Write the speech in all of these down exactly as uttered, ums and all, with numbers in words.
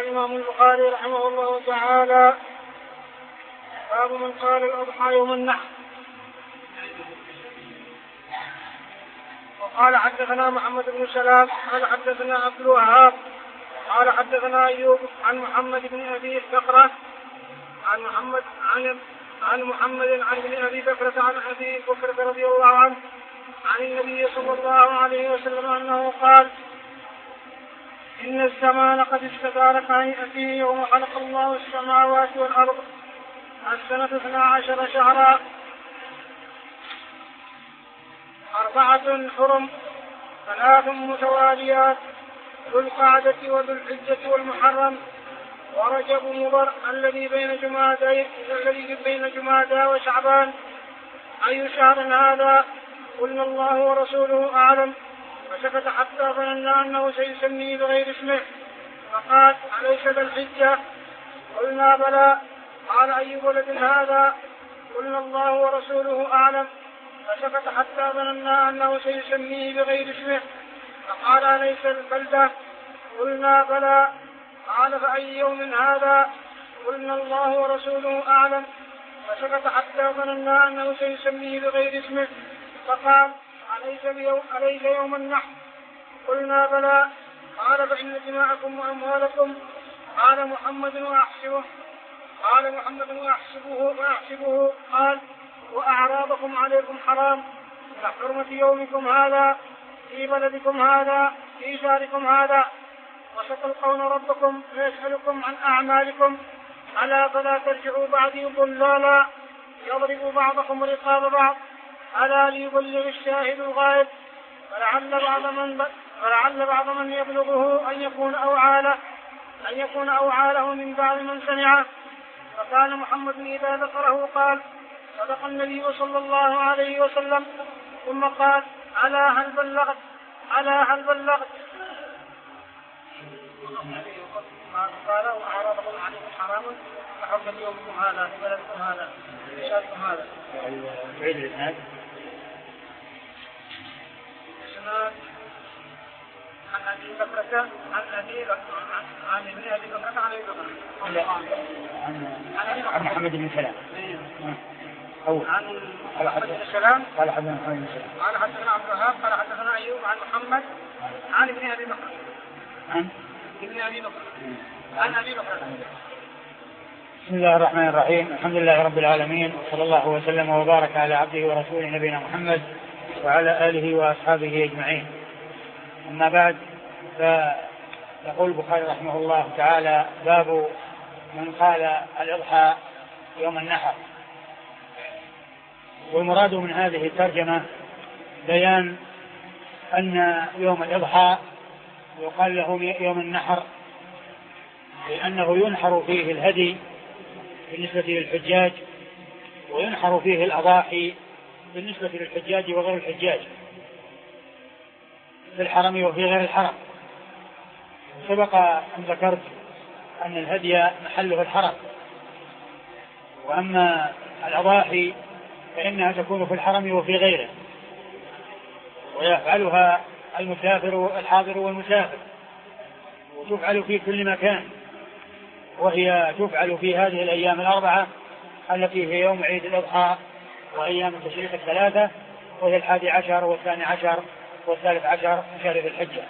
الإمام البخاري رحمه الله تعالى باب من قال الأضحى يوم النحر. وقال حدثنا محمد بن سلام قال حدثنا عبد الوهاب قال حدثنا أيوب عن محمد بن أبي بكرة عن محمد عن عن محمد عن ابن أبي بكرة عن أبي بكرة رضي الله عنه عن النبي صلى الله عليه وسلم أنه قال: إن الزمان قد استدار كهيئته يوم خلق الله السماوات والأرض السنة اثنا عشر شهرا أربعة حرم ثلاث متواليات ذو القعدة وذو الحجة والمحرم ورجب مضر الذي بين جمادى الذي بين جمادى وشعبان. أي شهر هذا؟ قلنا الله ورسوله أعلم. فسكت حتى ظننا أنه سيسميه بغير اسمه فقال: أليس ذا الحجة؟ قلنا بلى. قال: أي ولد هذا؟ قلنا الله ورسوله أعلم. فسكت حتى ظننا أنه سيسميه بغير اسمه فقال: أليس البلدة؟ قلنا بلى. قال: فأي يوم هذا؟ قلنا الله ورسوله أعلم. فسكت حتى ظننا أنه سيسميه بغير اسمه فقال: أليس, بيوم أليس يوم النحر؟ قلنا بلى. قال: فإن دماءكم وأموالكم. قال محمد وأحسبه قال محمد وأحسبه وأحسبه قال: وأعراضكم عليكم حرام كحرمة يومكم هذا في بلدكم هذا في شهركم هذا. وستلقون ربكم فيسألكم عن أعمالكم ألا فلا ترجعوا بعدي ضلالا يضرب بعضكم رقاب بعض ألا ليبلغ الشاهد الغائب. فلعل بعض من فلعل بعض من يبلغه أن يكون أوعاله أن يكون أوعاله من بعض من سمعه. فكان محمد إذا ذكره قال: صدق النبي صلى الله عليه وسلم. ثم قال: ألا هل بلغت ألا هل بلغت ما قال: وأعراضكم عليكم حرام كحرمة يومكم هذا في بلدكم هذا في شهركم هذا. عيد الإسناد. إسناد عن أبي بكرة عن أبي عن ابن أبي بكرة عن أبي بكرة عن محمد بن سلام أول عن محمد بن سلام قال حدثنا محمد بن سلام قال حدثنا عبد الوهاب قال حدثنا أيوب عن محمد عن ابن أبي بكر عن ابن أبي بكر عن أبي بكر. بسم الله الرحمن الرحيم. الحمد لله رب العالمين وصلى الله وسلم وبارك على عبده ورسوله نبينا محمد وعلى آله وأصحابه أجمعين. أما بعد، فيقول البخاري رحمه الله تعالى: باب من قال الإضحى يوم النحر. والمراد من هذه الترجمة بيان أن يوم الإضحى يقال له يوم النحر لأنه ينحر فيه الهدي بالنسبة للحجاج وينحر فيه الأضاحي بالنسبة للحجاج وغير الحجاج في الحرم وفي غير الحرم. سبق أن ذكرت أن الهدي محله الحرم، وأما الأضاحي فإنها تكون في الحرم وفي غيره، ويفعلها المسافر الحاضر والمسافر، وتفعل في كل مكان، وهي تفعل في هذه الأيام الأربعة التي هي يوم عيد الأضحى وأيام التشريق الثلاثة، وهي الحادي عشر والثاني عشر والثالث عشر من شهر ذي الحجة.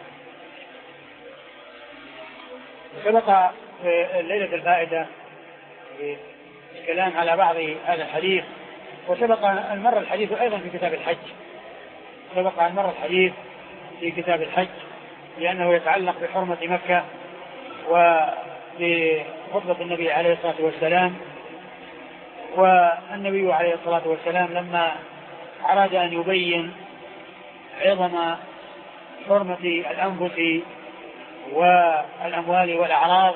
سبق في الليلة الفائدة الكلام على بعض هذا الحديث، وسبق أن مر الحديث أيضا في كتاب الحج سبق أن مر الحديث في كتاب الحج لأنه يتعلق بحرمة مكة وبخطبة النبي عليه الصلاة والسلام. والنبي عليه الصلاة والسلام لما أراد أن يبين عظم حرمة الأنفس والأموال والأعراض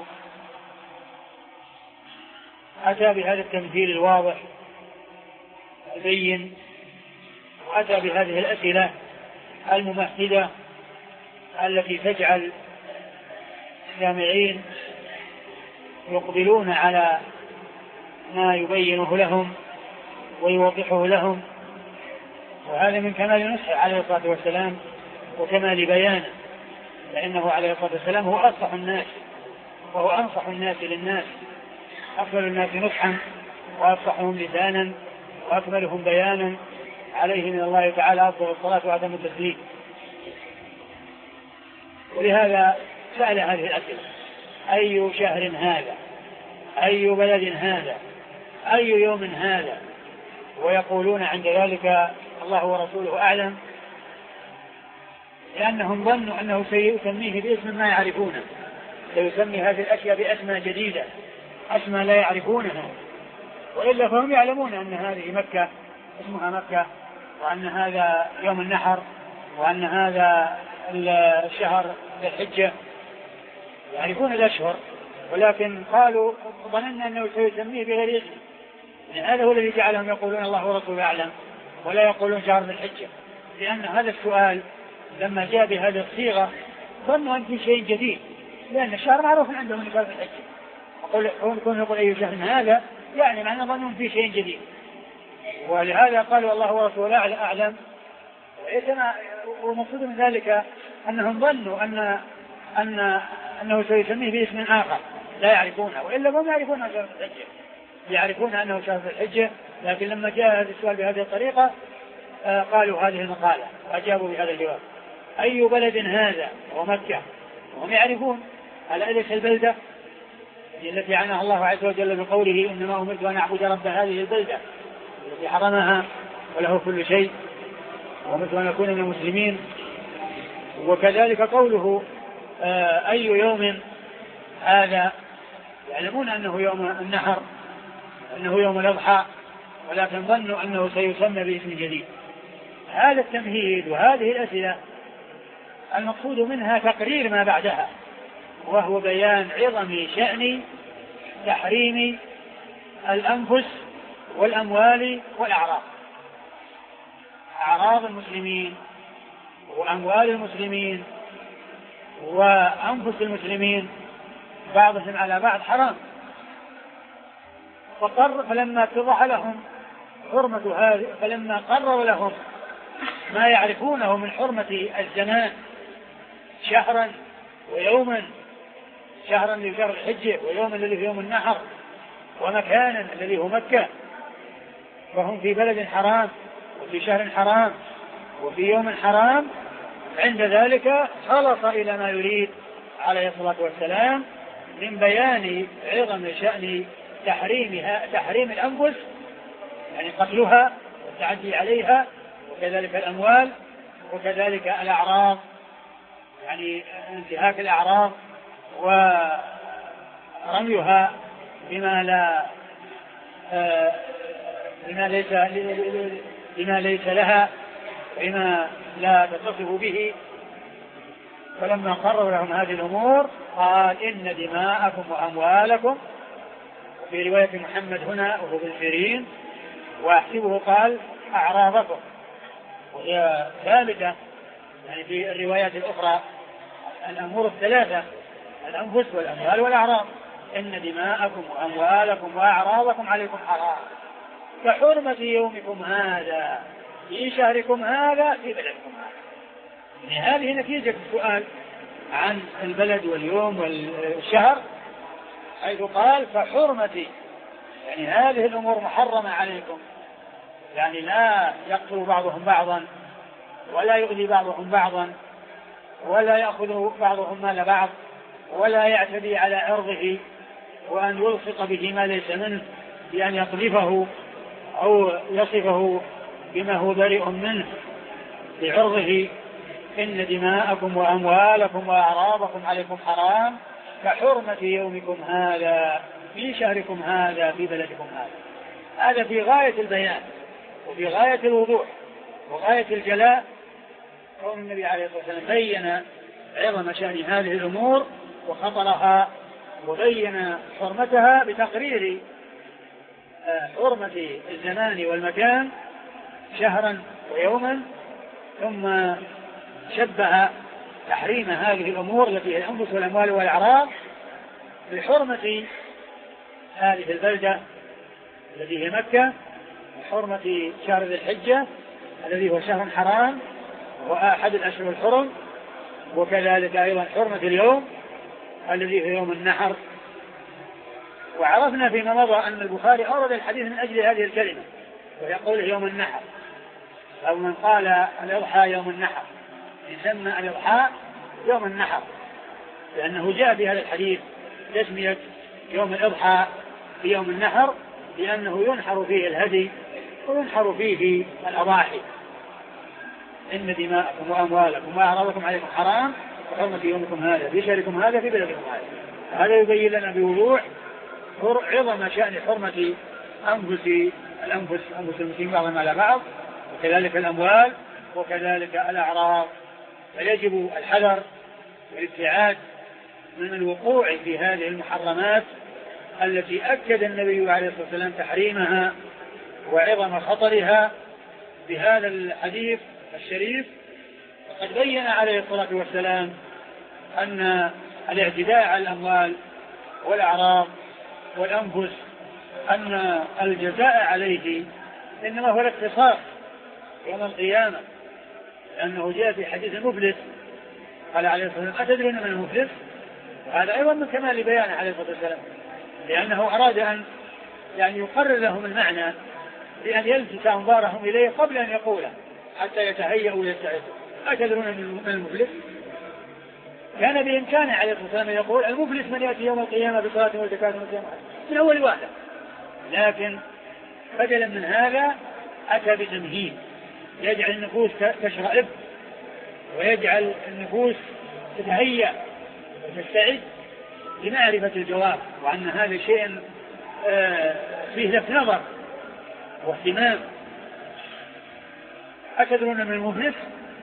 أتى بهذا التمثيل الواضح يبين، وأتى بهذه الأسئلة الممهدة التي تجعل السامعين يقبلون على ما يبينه لهم ويوضحه لهم. وهذا من كمال نصحه عليه الصلاة والسلام وكمال بيانه، لأنه عليه الصلاة والسلام هو أفصح الناس وهو أنصح الناس للناس، أكمل الناس نصحا وأفصحهم لسانا وأكملهم بيانا، عليه من الله تعالى أفضل الصلاة وأتم التسليم. ولهذا سأل هذه الأسئلة: أي شهر هذا؟ أي بلد هذا؟ أي يوم هذا؟ ويقولون عند ذلك الله ورسوله أعلم، لأنهم ظنوا أنه سيسميه باسم ما يعرفونه، سيسمي هذه الأشياء بأسماء جديدة، أسماء لا يعرفونها، وإلا فهم يعلمون أن هذه مكة اسمها مكة، وأن هذا يوم النحر، وأن هذا الشهر ذي الحجة، يعرفون الأشهر، ولكن قالوا ظننا أنه سيسميه بغير اسم. يعني هذا هو الذي جعلهم يقولون الله ورسوله أعلم ولا يقولون شهر ذي الحجة، لأن هذا السؤال لما جاء بهذه الصيغة ظنوا أن في شيء جديد، لأن الشهر معروف عندهم من شهر ذي الحجة، يقول يقول أي شهر هذا، يعني معنى ظنوا في شيء جديد، ولهذا قالوا الله ورسوله أعلم. ومقصود من ذلك أنهم ظنوا أن أن أنه سيسميه باسم آخر لا يعرفونه، وإلا هم يعرفون أنه شهر الحجة، يعرفون أنه شهر الحجة، لكن لما جاء هذا السؤال بهذه الطريقة آه قالوا هذه المقالة وأجابوا بهذا الجواب: أي بلد هذا؟ ومكة. وهم يعرفون أليس البلدة التي عناها الله عز وجل بقوله: إنما أمرت أن أعبد رب هذه البلدة التي حرمها وله كل شيء وأمرت أن أكون من المسلمين. وكذلك قوله آه أي يوم هذا، يعلمون أنه يوم النحر، أنه يوم الأضحى، ولكن ظنوا أنه سيسمى باسم جديد. هذا التمهيد وهذه الأسئلة المقصود منها تقرير ما بعدها، وهو بيان عظم شأن تحريم الأنفس والأموال والأعراض، أعراض المسلمين وأموال المسلمين وأنفس المسلمين بعضهم على بعض حرام. فقر فلما اتضح لهم حرمة هذه، فلما قرر لهم ما يعرفونه من حرمة الزمان، شهرا ويوما، شهرا لشهر الحجة ويوما الذي في يوم النحر، ومكانا الذي هو مكة، وهم في بلد حرام وفي شهر حرام وفي يوم حرام، عند ذلك خلص إلى ما يريد عليه الصلاة والسلام من بيان عظم شأن تحريمها، تحريم الأنفس، يعني قتلها والتعدي عليها، وكذلك الأموال، وكذلك الأعراض، يعني انتهاك الأعراض ورميها بما لا بما ليس بما ليس لها، بما لا تصف به. فلما قرروا لهم هذه الأمور قال: إن دماءكم وأموالكم، في رواية محمد هنا وهو بن سيرين، وأحسبه قال أعراضكم، وهي ثابتة يعني في الروايات الأخرى الأمور الثلاثة: الأنفس والأموال والأعراض. إن دماءكم وأموالكم وأعراضكم عليكم حرام كحرمة يومكم هذا في شهركم هذا في بلدكم هذا. يعني هذه نتيجة السؤال عن البلد واليوم والشهر، حيث قال كحرمة، يعني هذه الأمور محرمة عليكم، يعني لا يقتل بعضهم بعضا، ولا يؤذي بعضهم بعضا، ولا يأخذ بعضهم مال بعض، ولا يعتدي على عرضه، وأن يلصق به ما ليس منه بأن يقذفه أو يصفه بما هو بريء منه بعرضه. إن دماءكم وأموالكم وأعراضكم عليكم حرام كحرمة يومكم هذا في شهركم هذا في بلدكم هذا. هذا في غاية البيان وفي غاية الوضوح وغاية الجلاء، قول النبي عليه الصلاة والسلام بين عظم شأن هذه الأمور وخطرها، وبين حرمتها بتقرير حرمة الزمان والمكان شهرا ويوما، ثم شبه تحريم هذه الأمور التي هي الأنفس والأموال والأعراض بحرمة هذه البلدة التي هي مكة، وحرمة شهر ذي الحجة الذي هو شهر حرام وأحد الأشهر الحرم، وكذلك أيضا حرمة اليوم الذي هو يوم النحر وعرفنا فيما مضى أن البخاري أورد الحديث من أجل هذه الكلمة، ويقول يوم النحر، أو من قال الإضحى يوم النحر يسمى الإضحى يوم النحر، لأنه جاء في هذا الحديث تسمية يوم الإضحى في يوم النحر، لأنه ينحر فيه الهدي وينحر فيه الأضاحي. إن دماءكم وأموالكم وأعراضكم عليكم حرام كحرمة يومكم هذا في شهركم هذا في بلدكم هذا. هذا يبين لنا بوضوح عظم شأن حرمة أنفس الأنفس أنفس المسلمين بعضهم على بعض، وكذلك الأموال وكذلك الأعراض. فيجب الحذر والابتعاد من الوقوع في هذه المحرمات التي أكد النبي عليه الصلاة والسلام تحريمها وعظم خطرها بهذا الحديث الشريف. وقد بين عليه الصلاة والسلام أن الاعتداء على الأموال والأعراض والأنفس أن الجزاء عليه إنما هو الاقتصاص يوم القيامة، لأنه جاء في حديث المفلس قال عليه الصلاة والسلام أتدرون من المفلس؟ هذا أيضا من كمال بيانه عليه الصلاة والسلام، لأنه أراد أن يعني يقرر لهم المعنى بأن يلفت أنظارهم إليه قبل أن يقوله حتى يتهيأوا ويستعدوا. أتدرون من المفلس؟ كان بإمكانه عليه الصلاة والسلام يقول المفلس من يأتي يوم القيامة بصلاة وزكاة وصيام من أول واحدة، لكن بدلا من هذا أتى بتمهيد يجعل النفوس تشرئب ويجعل النفوس تتهيأ وتستعد لمعرفة الجواب، وأن هذا شيء فيه لفت نظر واهتمام. أتدرون من المفلس؟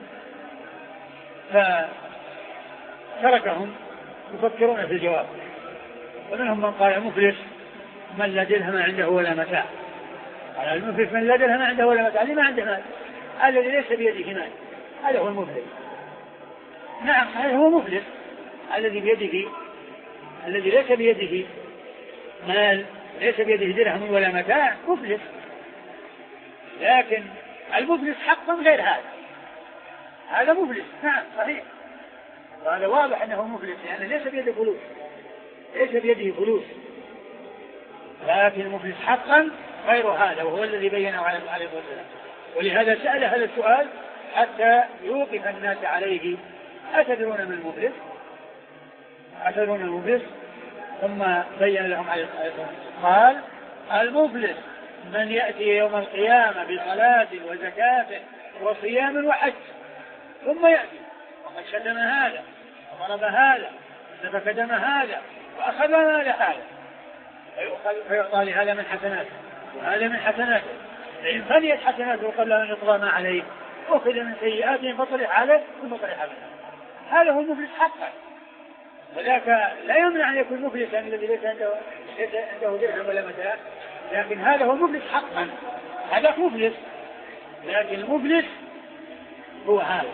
فتركهم يفكرون في الجواب، ومنهم من قال المفلس من لا درهم عنده ولا متاع. قال المفلس من لا درهم عنده ولا متاع، اللي ما عنده مال، الذي ليس بيده مال، هذا هو المفلس. نعم هذا هو مفلس، الذي بيده الذي ليس بيده مال، ليس بيده درهم ولا متاع، مفلس. لكن المفلس حقا غير هذا، هذا مفلس نعم صحيح، وهذا واضح أنه مفلس لأنه ليس بيده فلوس، ليس بيده فلوس، لكن المفلس حقا غير هذا، وهو الذي بينه عليه الصلاة والسلام. ولهذا سأل هذا السؤال حتى يوقف الناس عليه. أتدرون من المفلس؟ أتدرون من المفلس؟ ثم بين لهم عليه الصلاة والسلام قال المفلس من يأتي يوم القيامة بصلاة وزكاة وصيام وحج ثم يأتي وقد شتم هذا وضرب هذا وسفك دم هذا وأخذ مال هذا، فيعطى لهذا من حسناته وهذا من حسناته، فإن فنيت حسناته قبل أن يطغى ما عليه أخذ من سيئاته فطرح عليه ثم طرح عليه. هذا هو المفلس حقا، وذاك لا يمنع أن يكون مفلسا الذي ليس عنده عنده درهم ولا متاع، لكن هذا هو مفلس حقا، هذا مفلس، لكن المفلس هو هذا.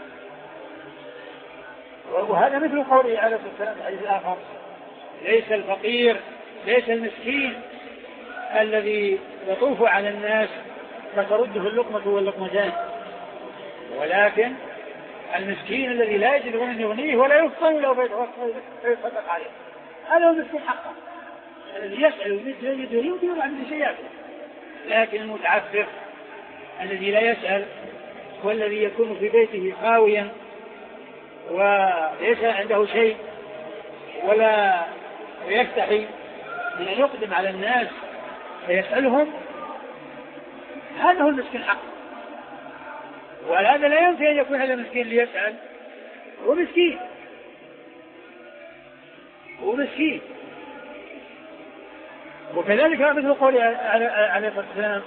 وهذا مثل قوله عليه الصلاة والسلام في الحديث الآخر ليس الفقير ليس المسكين الذي يطوف على الناس فترده اللقمة واللقمتان، ولكن المسكين الذي لا يجد من يغنيه ولا يفطن له فيتصدق عليه، هذا هو المسكين حقا الذي يسأل ويمد يده يمكن عن شيئاته. لكن المتعفف الذي لا يسأل والذي يكون في بيته خاويا وليس عنده شيء ولا يستحي من أن يقدم على الناس فيسألهم، هذا هو المسكين حقا. وهذا لا ينفي أن يكون هذا المسكين ليسأل، هو مسكين هو مسكين. وكذلك مثل قول عليه الصلاة والسلام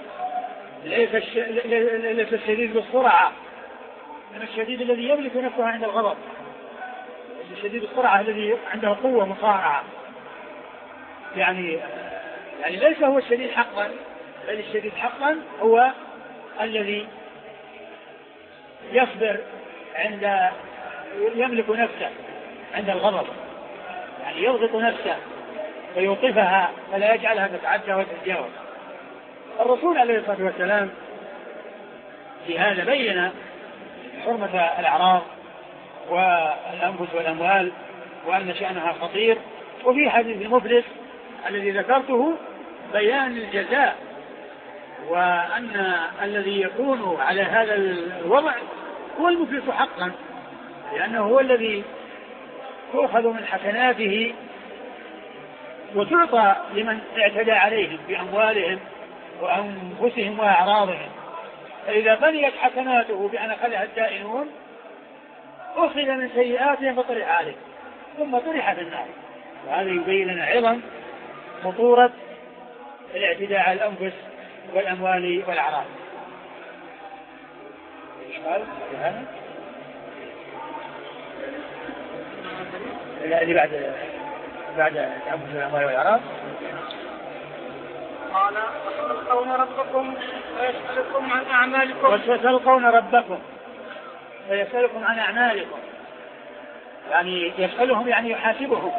ليس الشديد بالسرعة، إنما الشديد الذي يملك نفسه عند الغضب، الشديد بالسرعة الذي عنده قوة مصارعة، يعني يعني ليس هو الشديد حقا، بل الشديد حقا هو الذي يصبر عند يملك نفسه عند الغضب، يعني يضغط نفسه ويوقفها فلا يجعلها تتعدى وتتجاوز. الرسول عليه الصلاة والسلام في هذا بين حرمة الأعراض والأنفس والأموال وأن شأنها خطير. وفي حديث المفلس الذي ذكرته بيان الجزاء، وأن الذي يكون على هذا الوضع هو المفلس حقا، لأنه هو الذي تؤخذ من حسناته وتعطى لمن اعتدى عليهم بأموالهم وأنفسهم وأعراضهم. فإذا بنيت حسناته بأن أخذها الدائنون أخذ من سيئاتهم فطرح عليه ثم طرح في النار. وهذا يبين لنا عظم خطورة الاعتداء على الأنفس والأموال والأعراض. إشكال في هذا؟ الذي بعد بعد الأنفس والأموال والأعراض قال وستلقون ربكم ويسألكم عن أعمالكم وستلقون ربكم ويسألكم عن أعمالكم، يعني يسألهم يعني يحاسبهم.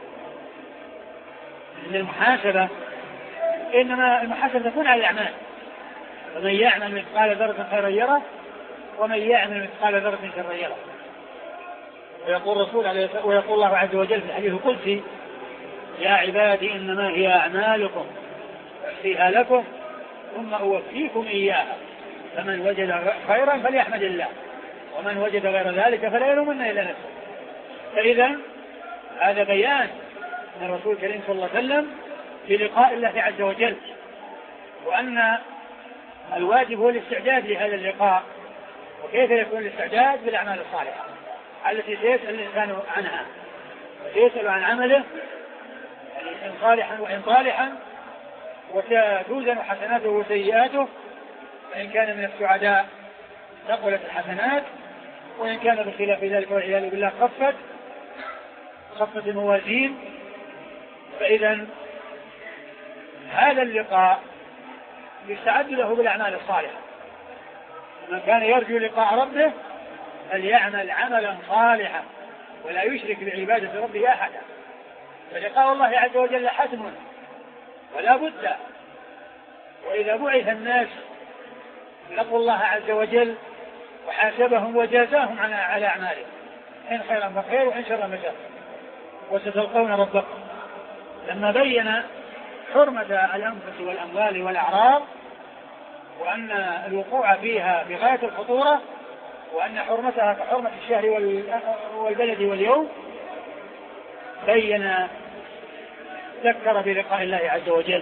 إن المحاسبة إنما المحاسبة تكون على الأعمال، ومن يعمل مثقال ذرة خيرا يره ومن يعمل مثقال ذرة شرا يره. ويقول الرسول عليه ويقول الله عز وجل في الحديث القدسي: يا عبادي إنما هي أعمالكم أحصيها لكم ثم أوفيكم إياها فمن وجد خيرا فليحمد الله ومن وجد غير ذلك فلا يلومن إلا نفسه. فإذا هذا بيان من الرسول الكريم صلى الله عليه وسلم في لقاء الله عز وجل، وأن الواجب هو الاستعداد لهذا اللقاء. وكيف يكون الاستعداد؟ بالأعمال الصالحة التي سيسأل الإنسان عنها، وسيسأل عن عمله يعني إن صالحا وإن طالحا، وتوزن حسناته وسيئاته، فإن كان من السعداء ثقلت الحسنات، وإن كان بخلاف ذلك والعياذ بالله خفت خفت الموازين. فإذا هذا اللقاء يستعد له بالأعمال الصالحة. من كان يرجو لقاء ربه فليعمل عملا صالحا ولا يشرك بعبادة ربه أحدا. فلقاء الله عز وجل حتم ولا بد. وإذا بعث الناس لقوا الله عز وجل وحاسبهم وجازاهم على أعمالهم، إن خيرا فخير وإن شرا فشر. وستلقون ربكم لما بين حرمة الأنفس والأموال والأعراض، وأن الوقوع فيها بغاية الخطورة، وأن حرمتها كحرمة الشهر والبلد واليوم، بين ذكر بلقاء الله عز وجل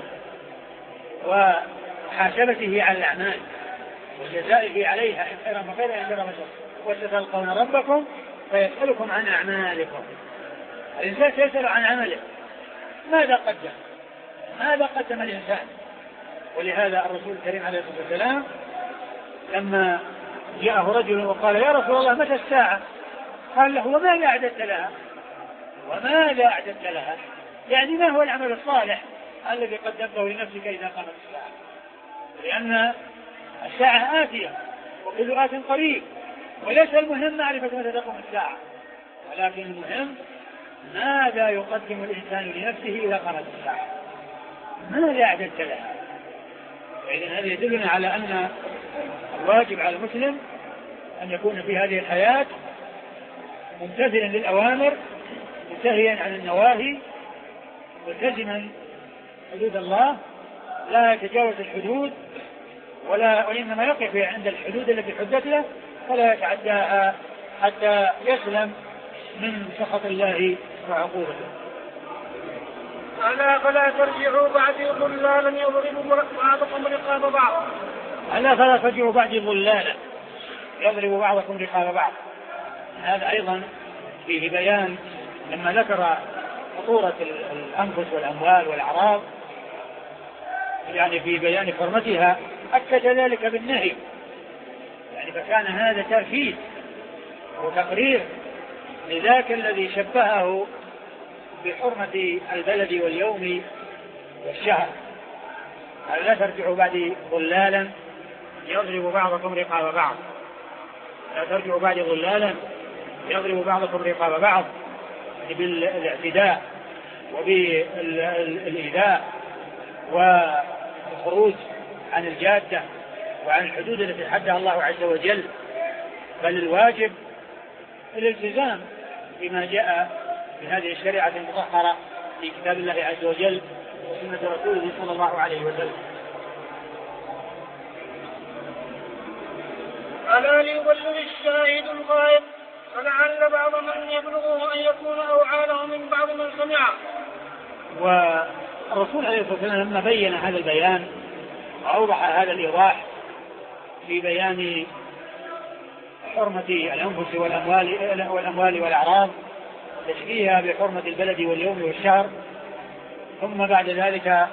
وحاسبته على الأعمال وجزائه عليها إن خيرا فخير وإن شرا فشر. وستلقون ربكم فيسألكم عن أعمالكم. الإنسان سيسأل عن عمله، ماذا قدم ماذا قدم الإنسان. ولهذا الرسول الكريم عليه الصلاة والسلام لما جاءه رجل وقال: يا رسول الله متى الساعة؟ قال له: وماذا أعددت لها وماذا أعددت لها يعني ما هو العمل الصالح الذي قدمته لنفسك إذا قامت الساعة؟ لأن الساعة آتية وكل آت قريب، وليس المهم معرفة متى تقوم الساعة، ولكن المهم ماذا يقدم الإنسان لنفسه إذا قامت الساعة، ماذا أعددت لها. فإذن هذا يدلنا على أن الواجب على المسلم أن يكون في هذه الحياة ممتثلا للأوامر منتهيا عن النواهي ملتزما حدود الله، لا يتجاوز الحدود ولا وإنما يقف عند الحدود التي حدت له فلا يتعداها حتى يسلم من سخط الله وعقوبته. ألا فلا ترجعوا بعدي ضلالا يضرب بعضكم رقاب بعض. ألا فلا ترجعوا بعدي ضلالا يضرب بعضكم رقاب بعض. هذا أيضا فيه بيان لما ذكر خطورة الأنفس والأموال والأعراض، يعني في بيان حرمتها أكد ذلك بالنهي، يعني فكان هذا تأكيد وتقرير لذاك الذي شبهه بحرمة البلد واليوم والشهر. لا ترجعوا بعدي ضلالا يضرب بعضكم رقاب بعض. لا ترجعوا بعدي ضلالا يضرب بعضكم رقاب بعض بالاعتداء وبالإيذاء والخروج عن الجادة وعن الحدود التي حدها الله عز وجل. بل الواجب الالتزام بما جاء في هذه الشريعة المطهرة في كتاب الله عز وجل وسنة رسوله صلى الله عليه وسلم. ألا ليبلغ الشاهد الغائب فلعل بعض من يبلغه أن يكون أوعى له من بعض من سمعه. والرسول عليه الصلاة والسلام لما بين هذا البيان وأوضح هذا الإيضاح في بيان حرمة الأنفس والأموال, والأموال والأعراض تشبيهها بحرمة البلد واليوم والشهر، ثم بعد ذلك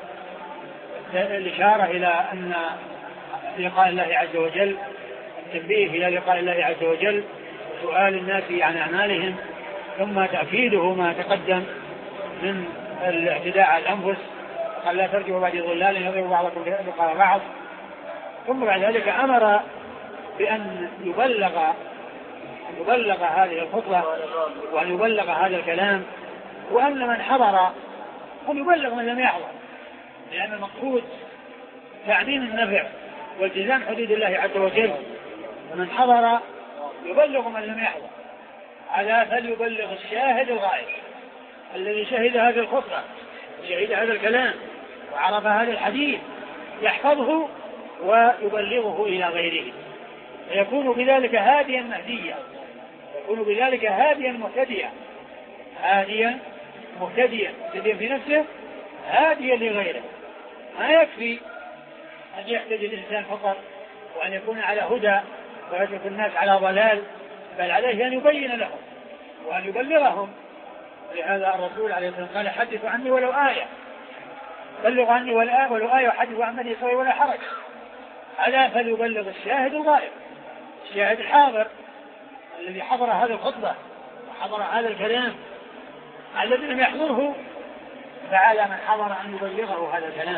الإشارة إلى أن لقاء الله عز وجل، التنبيه إلى لقاء الله عز وجل، سؤال الناس عن أعمالهم، ثم تأكيده ما تقدم من الاعتداء على الأنفس قال لا ترجعوا بعد ظلال يضرب بعضكم لقاء بعض. ثم بعد ذلك أمر بأن يبلغ أن يبلغ هذه الخطبة وأن يبلغ هذا الكلام، وأن من حضر أن يبلغ من لم يحضر، لأن المقصود تعميم النفع والتزام حدود الله عز وجل، ومن حضر يبلغ من لم يحضر. على فليبلغ الشاهد الغائب الذي شهد هذه الخطبة وشهد هذا الكلام وعرف هذا الحديث يحفظه ويبلغه إلى غيره، فيكون بذلك هاديا مهديا، يكون بذلك هاديا مهتديا، هاديا مهتديا مهتديا في نفسه، هاديا لغيره. ما يكفي أن يحتدي الإنسان فقط وأن يكون على هدى ويترك الناس على ضلال، بل عليه أن يبين لهم وأن يبلغهم. ولهذا الرسول عليه الصلاة والسلام قال حدثوا عني ولو آية، بلغوا عني ولو آية وحدثوا عن بني إسرائيل ولا حرج. ألا فليبلغ الشاهد الغائب، الشاهد الحاضر الذي حضر هذه الخطبة وحضر هذا الكلام، الذي لم يحضره فعلى من حضر أن يبلغه هذا الكلام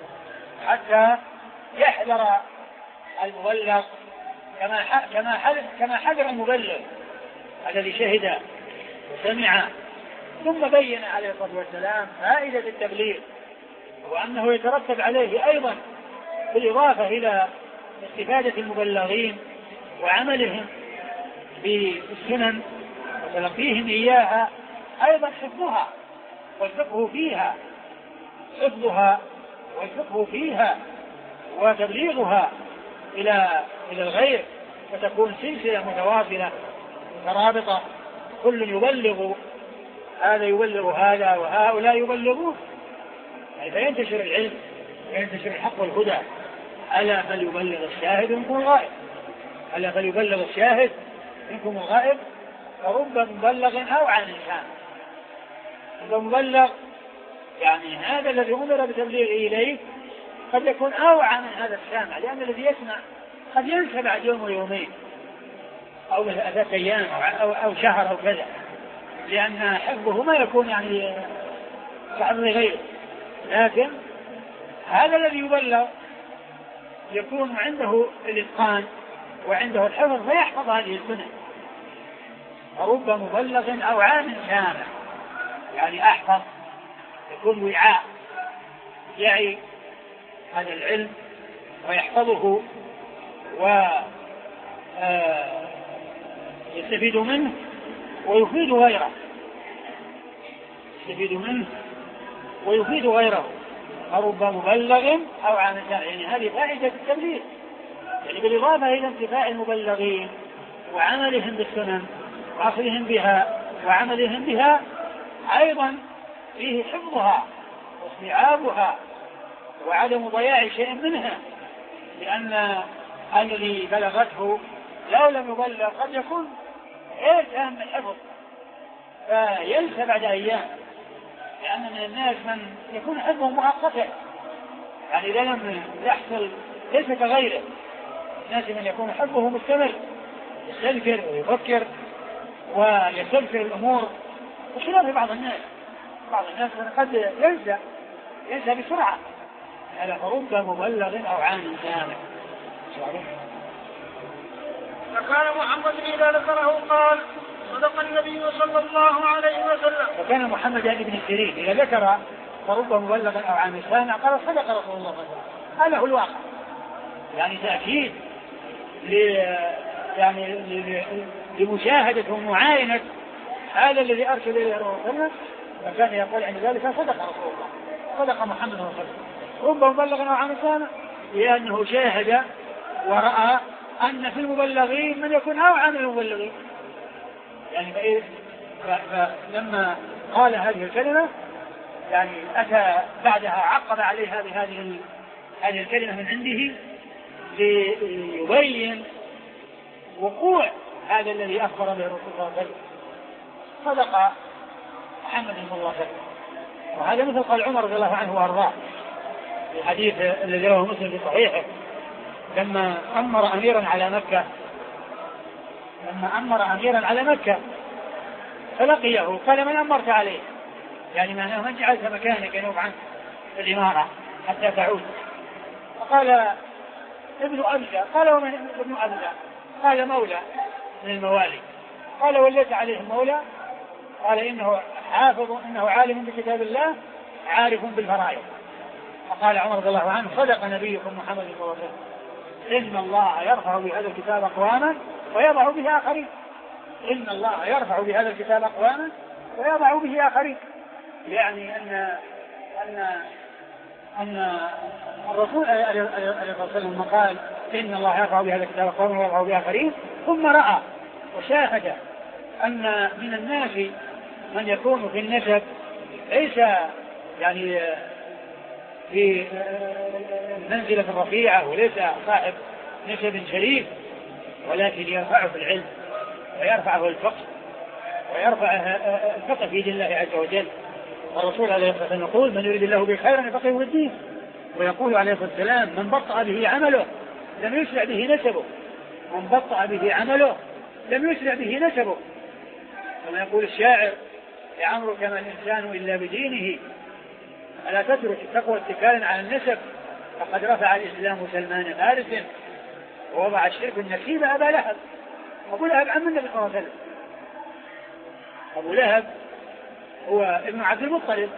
حتى يحذر المبلغ كما كما كما حذر المبلغ الذي شهد وسمع. ثم بين عليه الصلاة والسلام فائدة التبليغ وأنه يترتب عليه أيضا بالإضافة إلى استفادة المبلغين وعملهم بالسنن وتلقيهم إياها أيضا حفظها والفقه فيها، حفظها والفقه فيها وتبليغها إلى إلى الغير، فتكون سلسلة متواصلة مترابطة، كل يبلغ هذا يبلغ هذا وهؤلاء يبلغون، فينتشر العلم وينتشر الحق والهدى. ألا فليبلغ الشاهد منكم الغائب، ألا فليبلغ الشاهد منكم الغائب. فرب مبلغ أو عن إنسان، رب مبلغ يعني هذا الذي أمر بتبليغه إليه قد يكون أوعى من هذا السامع، لأن الذي يسمع قد ينسى بعد يوم ويومين أو ثلاثة أيام أو, أو شهر أو كذا، لأن حفظه ما يكون يعني كحفظ غيره. لكن هذا الذي يبلغ يكون عنده الإتقان وعنده الحفظ فيحفظ هذه السنة. فرب مبلغ أو عام سامع، يعني أحفظ، يكون وعاء يعي هذا العلم ويحفظه ويستفيد منه ويفيد غيره، يستفيد منه ويفيد غيره. فرب مبلغ أو عام سامع، يعني هذه فائدة التبليغ، يعني بالإضافة إلى انتفاع المبلغين وعملهم بالسنن وأخذهم بها وعملهم بها، أيضا فيه حفظها واستيعابها وعدم ضياع شيء منها، لأن الذي بلغته لو لم يبلغ قد يكون يلزم الحفظ فينسى بعد أيام، لأن من الناس من يكون حفظه مؤقتا، يعني إذا لم يحصل ليس كغيره. الناس من يكون حفظه مستمر، يستذكر ويفكر ويستذكر الأمور، وخلاف بعض الناس، بعض الناس قد ينسى ينسى بسرعة. هذا فرب مبلغ أو عام سامع. فكان محمد إذا ذكره قال صدق النبي صلى الله عليه وسلم. فكان محمد بن سيرين إذا ذكر فرب مبلغ أو عام سامع قال صدق رسول الله صلى الله عليه وسلم. هذا هو الواقع، يعني تأكيد ل يعني لمشاهدة ومعاينة هذا الذي أرشد إليه الرسول صلى الله عليه وسلم، فكان يقول عند ذلك صدق رسول الله، صدق محمد صلى الله عليه وسلم. رب مبلغ أو عام سامع، لأنه شاهد ورأى أن في المبلغين من يكون أوعى من المبلغين. يعني فلما قال هذه الكلمة يعني أتى بعدها عقب عليها بهذه هذه الكلمة من عنده ليبين وقوع هذا الذي أخبر به الرسول صلى الله عليه وسلم. صدق محمد صلى الله عليه وسلم. وهذا مثل قال عمر رضي الله عنه وارضاه في الحديث الذي رواه مسلم في صحيحه لما أمر أميرا على مكة لما أمر أميرا على مكة فلقيه قال من أمرت عليه؟ يعني معناه من جعلت مكانك ينوب عنك الإمارة حتى تعود؟ فقال ابن أبزة. قال ومن ابن أبزة؟ قال مولى من الموالي. قال وليت عليه المولى؟ قال إنه حافظ إنه عالم بكتاب الله عارف بالفرائض. فقال عمر رضي الله عنه صدق نبيكم محمد صلى الله عليه وسلم إن الله يرفع بهذا الكتاب أقواما ويضع به آخرين. إن الله يرفع بهذا الكتاب أقواما ويضع به آخرين. يعني أن أن أن الرسول عليه الصلاة والسلام قال إن الله يرفع بهذا الكتاب أقواما ويضع به آخرين، ثم رأى وشاهد أن من الناس من يكون في النسب ليس يعني في منزلة رفيعة وليس صاحب نسب شريف، ولكن يرفعه في العلم ويرفعه الفقه ويرفع الفقه في دين الله عز وجل. الرسول عليه الصلاة والسلام يقول من يريد الله به خيرا يفقهه في الدين. ويقول عليه الصلاة والسلام من بطأ به عمله لم يسرع به نسبه. من بطأ به عمله لم يسرع به نسبه. كما يقول الشاعر لعمرك ما الإنسان إلا بدينه ألا تترك التقوى اتكالا على النسب فقد رفع الإسلام سلمان فارس ووضع الشرك النسيب أبا لهب. أبو لهب عم النبي صلى الله عليه وسلم. أبو لهب هو ابن عبد المطلب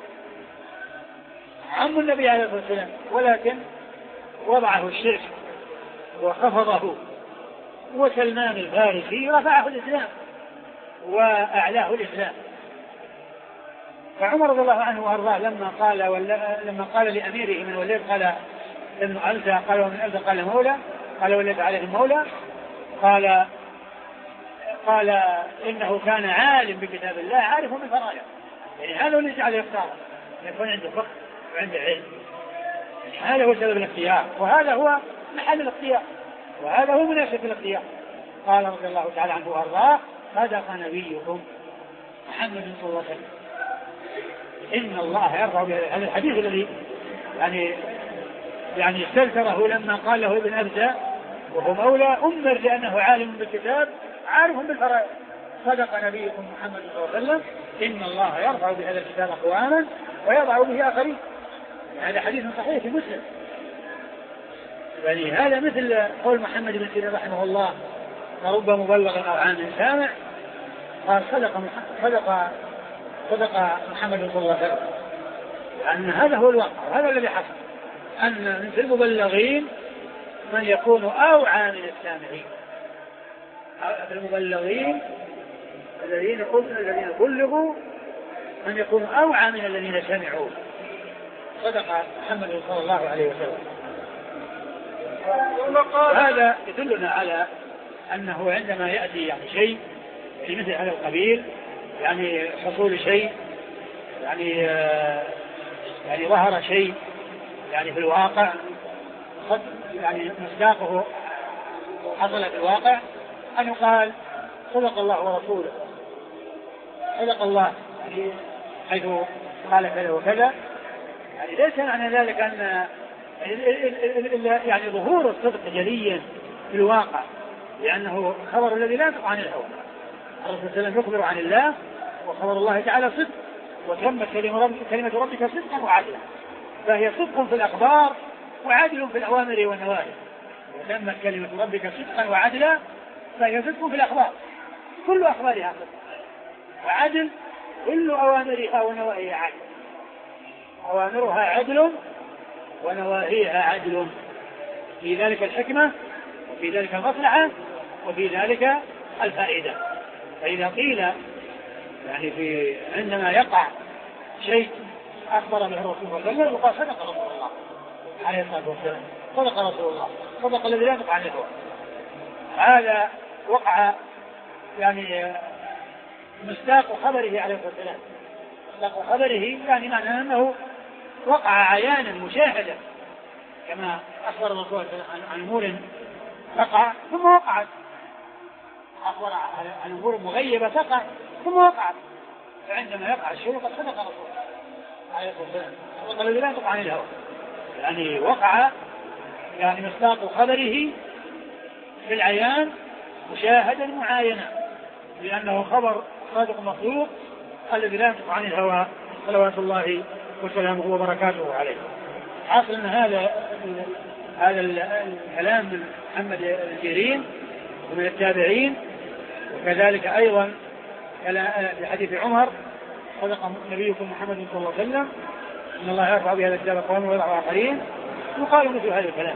عم النبي عليه الصلاة والسلام، ولكن وضعه الشرك وخفضه، وسلمان الفارسي رفعه الإسلام وأعلاه الإسلام. فعمر رضي الله عنه وارضاه لما قال لما قال لأميره من وليت قال ابن ألزة قال ومن ألزة قال مولى قال وليت عليه المولى قال قال إنه كان عالم بكتاب الله عارف بالفرائض. يعني هذا هو اللي جعل يختار يكون عنده فقه وعنده علم. هذا هو سبب الاختيار وهذا هو محل الاختيار وهذا هو مناسب الاختيار. قال رضي الله تعالى عنه وارضاه صدق نبيكم محمد صلى الله عليه وسلم إن الله يرفع بهذا الحديث الذي يعني يعني استذكره لما قال له ابن أبزة وهو مولى أمر لأنه عالم بالكتاب عارف بالفرائض. صدق نبيكم محمد صلى الله عليه وسلم إن الله يرفع بهذا الكتاب أقواما ويضع به آخرين. هذا حديث صحيح في مسلم. يعني هذا مثل قول محمد بن سيرين رحمه الله رب مبلغ أو عام سامع. قال صدق صدق صدق محمد صلى الله عليه وسلم. أن هذا هو الواقع وهذا الذي حصل أن في المبلغين من يكون أوعى من السامعين. في المبلغين الذين الذين بلغوا من يكون أوعى من الذين سمعوا. صدق محمد صلى الله عليه وسلم. هذا يدلنا على أنه عندما يأتي يعني شيء في مثل هذا القبيل يعني حصول شيء يعني يعني ظهر شيء يعني في الواقع قد يعني مصداقه حصل في الواقع أن يقال صدق الله ورسوله. صدق الله يعني حيث قال كذا وكذا. يعني ليس معنى ذلك أن يعني ظهور الصدق جليا في الواقع لأنه خبر الذي لا ينطق عن الهوى. الرسول صلى الله عليه وسلم يخبر عن الله وخبر الله تعالى صدق وتمت كلمة ربك صدقا وعدلا. فهي صدق في الأخبار وعدل في الأوامر والنواهي. وتمت كلمة ربك صدقا وعدلا فهي صدق في الأخبار كل أخبارها صدق وعدل كل أوامرها ونواهيها عدل. أوامرها عدل ونواهيها عدل. في ذلك الحكمة وفي ذلك المصلحة وفي ذلك الفائدة. فإذا قيل يعني في عندما يقع شيء أخبر به الرسول صلى الله عليه وسلم يقال صدق رسول الله عليه الصلاة والسلام، صدق رسول الله، صدق الذي لا ينطق عن الهوى. هذا وقع يعني مصداق خبره عليه الصلاة والسلام، مصداق خبره يعني معناه أنه وقع عيانا مشاهدا كما أخبر الرسول عن أمور تقع ثم وقعت، أخبر عن أمور مغيبة تقع ثم وقعت. فعندما يقع الشيء قد صدق الرسول عليه الصلاة والسلام، صدق الذي لا ينطق عن الهوى، يعني وقع يعني مصداق خبره في العيان مشاهدا معاينا، لأنه خبر صادق مصدوق الذي لا ينطق عن الهوى صلوات الله وسلامه وبركاته عليه. حاصل أن هذا هذا الكلام من محمد الجيرين ومن التابعين، وكذلك أيضا في حديث عمر صدق نبيكم محمد صلى الله عليه وسلم إن الله يرفع بهذا الكتاب قوم ويضع آخرين، يقال مثل هذا الكلام.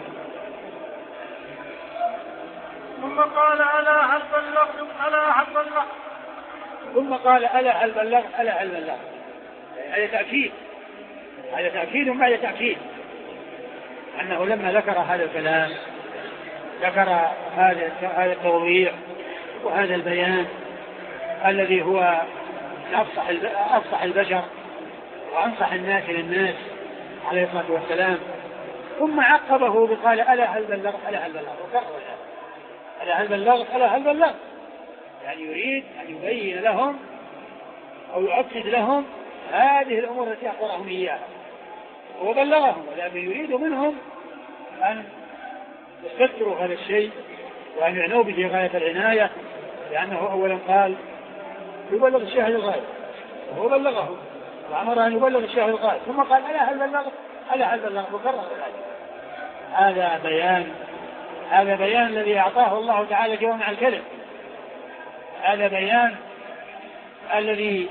ثم قال ألا هل بلغت ألا هل بلغت ثم قال ألا هل بلغت ألا هل بلغت هذا تأكيد، هذا تأكيد بعد تأكيد أنه لما ذكر هذا الكلام ذكر هذا هذا التوضيح وهذا البيان الذي هو أفصح أفصح البشر وأنصح الناس للناس عليه الصلاة والسلام، ثم عقبه بقال ألا هل بلغت ألا هل بلغت ألا هل بلغت ألا هل بلغت، يعني يريد أن يبين لهم أو يؤكد لهم هذه الأمور التي أخبرهم إياها وبلغهم، ولكن يريد منهم أن يستذكروا هذا الشيء وأن يعنوا به غاية العناية، لأنه أولا قال يبلغ الشاهد الغائب وهو بلغه وأمر أن يبلغ الشاهد الغائب، ثم قال ألا هل بلغت ألا هل بلغت وكرر ذلك. هذا بيان هذا بيان الذي أعطاه الله تعالى جوامع الكلم، هذا بيان الذي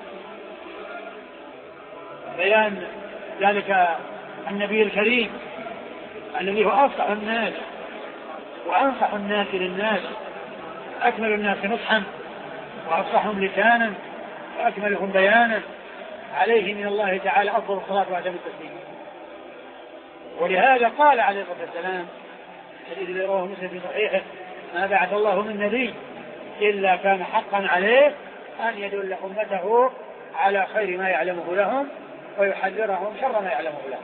بيان ذلك النبي الكريم الذي هو أفصح الناس وأنصح الناس للناس، أكمل الناس نصحا وأفصحهم لسانا وأكملهم بيانا، عليه من الله تعالى أفضل الصلاة وأتم التسليم. ولهذا قال عليه الصلاة والسلام الذي رواه مسلم في صحيحه ما بعث الله من نبي إلا كان حقا عليه أن يدل أمته على خير ما يعلمه لهم ويحذرهم شر ما يعلمه لهم.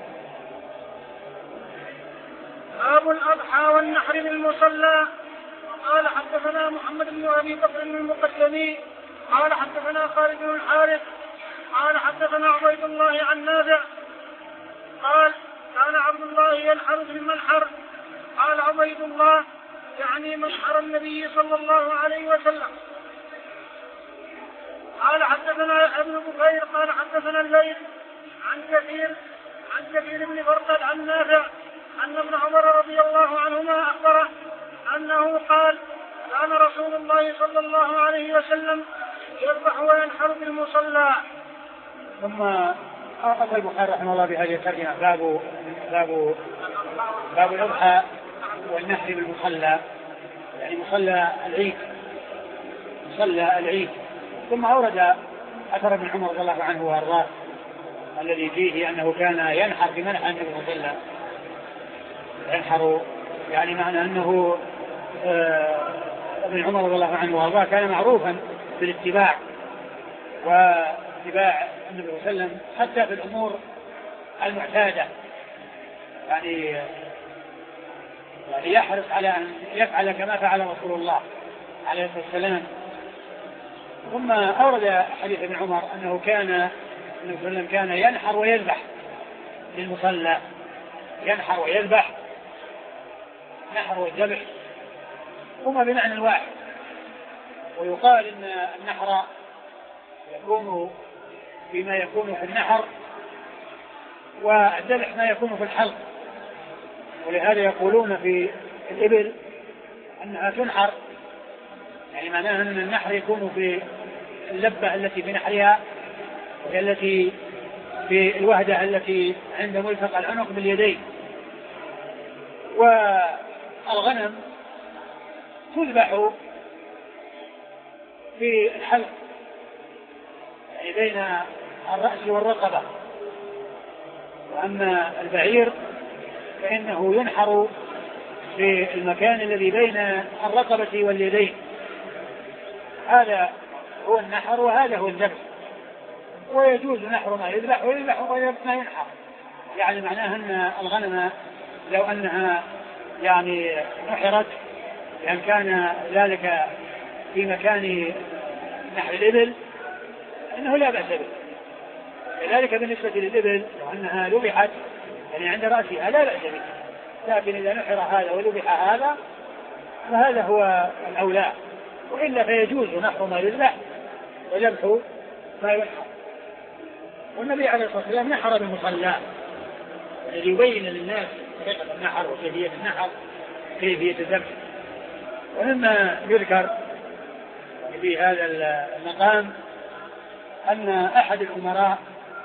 باب الأضحى والنحر بالمصلى. قال حدثنا محمد بن أبي بكر المقدمي قال حدثنا خالد بن الحارث قال حدثنا عبيد الله عن نافع قال كان عبد الله ينحر في المنحر. قال عبيد الله يعني منحر النبي صلى الله عليه وسلم. قال حدثنا ابن بكير قال حدثنا الليث عن كثير عن كثير بن فرقد عن نافع أن ابن عمر رضي الله عنهما أخبره أنه قال كان رسول الله صلى الله عليه وسلم يذبح وينحر بالمصلى. ثم أخذ البخاري رحمه الله بهذه الترجمة باب باب باب الأضحى والنحر بالمصلى، يعني مصلى العيد مصلى العيد. ثم أورد أثر ابن عمر رضي الله عنه وأرضاه الذي فيه أنه كان ينحر في منحى النبي صلى الله عليه وسلم، ينحر يعني معنى أنه ابن عمر رضي الله عنه وأرضاه كان معروفا بالاتباع واتباع النبي صلى الله عليه وسلم حتى في الأمور المعتادة، يعني يعني يحرص على أن يفعل كما فعل رسول الله عليه الصلاة والسلام. ثم أورد حديث ابن عمر أنه كان النبي صلى الله عليه وسلم كان ينحر ويذبح للمصلى، ينحر ويذبح، نحر والذبح هما بمعنى واحد. ويقال إن النحر يكون بما يكون في النحر والذبح ما يكون في الحلق، ولهذا يقولون في الإبل أنها تنحر، يعني معناها أن النحر يكون في اللبة التي في نحرها وهي التي في الوهدة التي عند ملفق العنق باليدين. والغنم تذبح في الحلق بين الرأس والرقبة. وأما البعير فإنه ينحر في المكان الذي بين الرقبة واليدين. هذا هو النحر وهذا هو الذبح. ويجوز نحر ما يذبح ويذبح ما ينحر. يعني معناه أن الغنم لو أنها يعني نحرت يعني كان ذلك في مكان نحر الإبل إنه لا بأس به. كذلك بالنسبة للإبل لو أنها ذبحت يعني عند رأسها لا بأس به. لكن إذا نحر هذا وذبح هذا فهذا هو الأولى. وإلا فيجوز نحر ما يذبح وذبح ما ينحر. والنبي عليه الصلاة والسلام نحر بمصلاه الذي يبين للناس طريقة النحر وكيفية النحر وكيفية الذبح. ومما يذكر في هذا المقام أن أحد الأمراء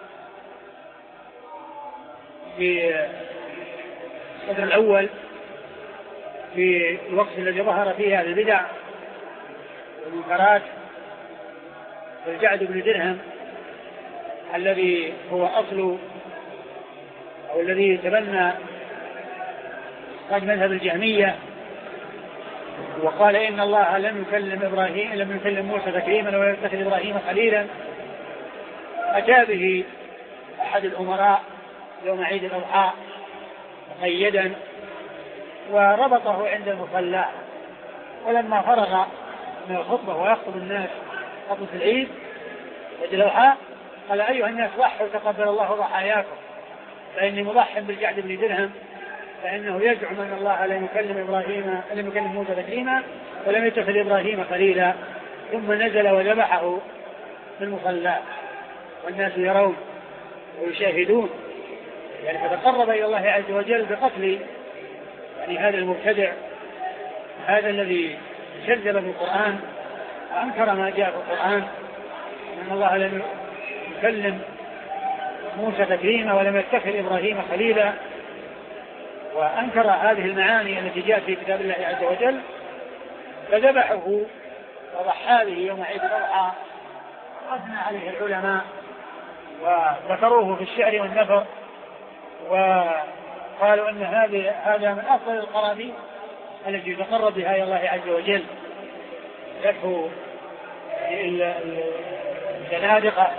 في الصدر الأول في الوقت الذي ظهر فيه هذه البدع والمنكرات الجعد بن درهم الذي هو أصل أو الذي تبنى قد مذهب الجهمية وقال إن الله لم يكلم إبراهيم لم يكلم موسى تكريما ولا يتخذ إبراهيم خليلا. أتى به أحد الأمراء يوم عيد الأضحى مقيدا وربطه عند المصلى. ولما فرغ من الخطبة ويخطب الناس خطبة العيد عيد الأضحى قال أيها الناس ضحوا تقبل الله ضحاياكم فإني مضح بالجعد بن درهم فإنه يزعم أن الله لم يكلم إبراهيم لم يكلم موسى تكريما ولم يتخذ إبراهيم خليلا. ثم نزل وذبحه في المصلى والناس يرون ويشاهدون يعني فتقرب إلى الله عز وجل بقتل يعني هذا المبتدع هذا الذي كذب بالقرآن وأنكر ما جاء في القرآن أن الله لم يكلم موسى تكريما ولم يتخذ إبراهيم خليلا. وأنكر هذه المعاني التي جاءت في كتاب الله عز وجل فذبحه وضحى به يوم عيد الأضحى. أثنى عليه العلماء وذكروه في الشعر والنثر وقالوا أن هذه هذا من أفضل القرابين التي يتقرب بها إلى الله عز وجل. ذبح الزنادقة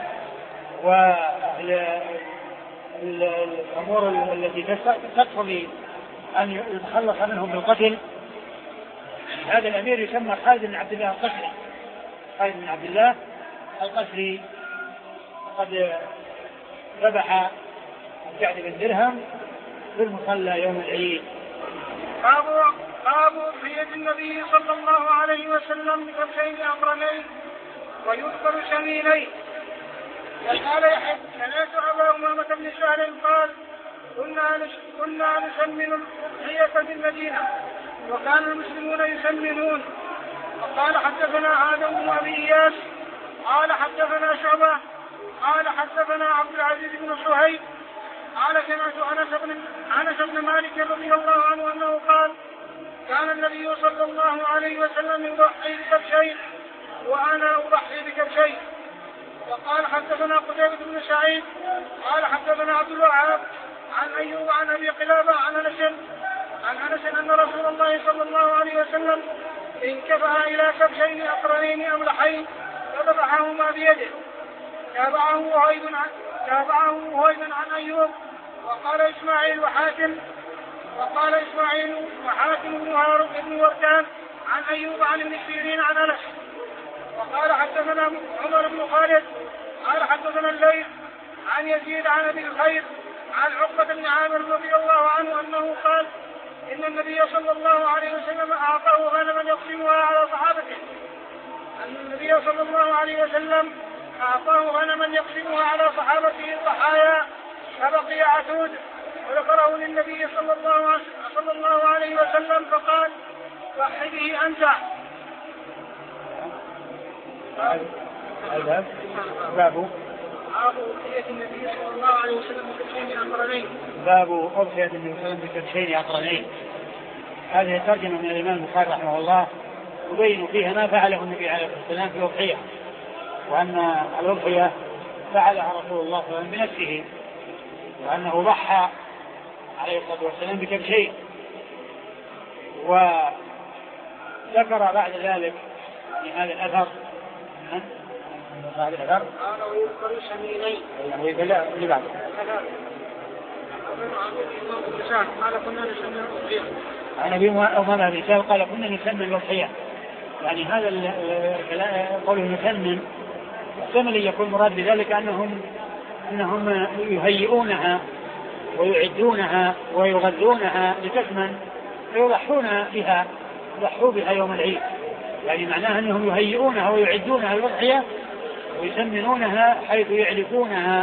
والأمور التي تقتضي أن يتخلص منهم بالقتل. هذا الأمير يسمى خالد بن عبد الله القسري. خالد بن عبد الله القسري قد ذبح الجعد بن درهم في المصلى يوم العيد. باب باب أضحية النبي صلى الله عليه وسلم بكبشين أقرنين ويذكر سمينين. وقال يحيى سمعت أبا أمامة بن سهل قال كنا كنا نسمن الأضحية بالمدينة وكان المسلمون يسمنون. وقال حدثنا آدم بن أبي إياس قال حدثنا شعبة قال حدثنا عبد العزيز بن صهيب قال سمعت أنس بن أنس بن مالك رضي الله عنه أنه قال كان النبي صلى الله عليه وسلم يضحي بكبشين وأنا أضحي بكبشين. وقال حدثنا قتيبة بن سعيد قال حدثنا عبد الوهاب عن أيوب عن أبي قلابة عن أنس عن أنس أن رسول الله صلى الله عليه وسلم انكفأ إلى كبشين أقرنين أملحين فذبحهما بيده. تابعه وهيب عن تابعه وهيب عن أيوب. وقال إسماعيل وحاتم وقال إسماعيل وحاتم بن هارون بن وردان عن أيوب عن ابن سيرين عن أنس. وقال حدثنا عمر بن خالد قال حدثنا الليث عن يزيد عن أبي الخير عن عقبة بن عامر رضي الله عنه أنه قال إن النبي صلى الله عليه وسلم أعطاه غنما يقسمها على صحابته. أن النبي صلى الله عليه وسلم أعطاه غنما يقسمها على صحابته الضحايا فبقي عتود وذكره للنبي صلى الله صلى الله عليه وسلم فقال ضحي به أنت. باب باب أضحية النبي صلى الله عليه وسلم بكبشين أقرنين. باب أضحية النبي صلى الله عليه وسلم بكبشين أقرنين. هذه ترجمة من الإمام البخاري رحمه الله يبين فيها ما فعله النبي عليه الصلاة والسلام في الأضحية وأن الأضحية فعلها رسول الله صلى الله عليه وسلم بنفسه، وأنه ضحى عليه الصلاة والسلام بكبشين. وذكر بعد ذلك في هذا الأثر بعد الأثر قال ويذكر سمينين اللي بعده قال كنا نسمي الأضحية. عن أبي أمامة بن سهل قال كنا نسمي الأضحية. يعني هذا قوله نسمن السمن يكون مراد بذلك أنهم أنهم يهيئونها ويعدونها ويغذونها لتثمن فيضحون بها يضحوا بها يوم العيد. يعني معناها أنهم يهيئونها ويعدونها للأضحية ويسمنونها حيث يعلفونها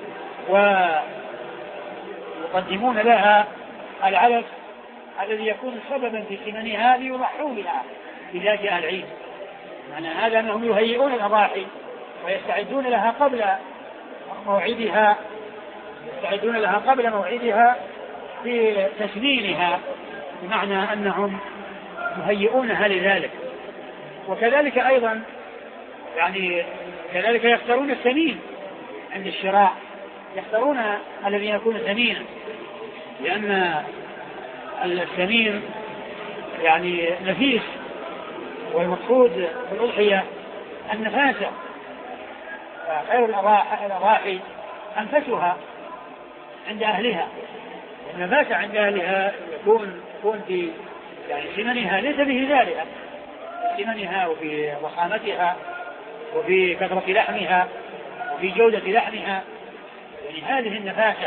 ويقدمون لها العلف الذي يكون سببا في ثمنها ليضحوا بها إذا جاء العيد. معنى هذا أنهم يهيئون الأضاحي ويستعدون لها قبل موعدها يستعدون لها قبل موعدها في تسمينها، بمعنى أنهم يهيئونها لذلك. وكذلك أيضا يعني كذلك يختارون الثمين عند الشراء، يختارون الذي يكون ثمينا، لأن الثمين يعني نفيس، والمقصود بالأضحية النفاسة. خير الأضاحي أنفسها عند أهلها. النفاسة عند أهلها يكون يكون في يعني ثمنها ليس به ذلك، ثمنها وفي ضخامتها وفي كثرة لحمها وفي جودة لحمها. يعني هذه النفاسة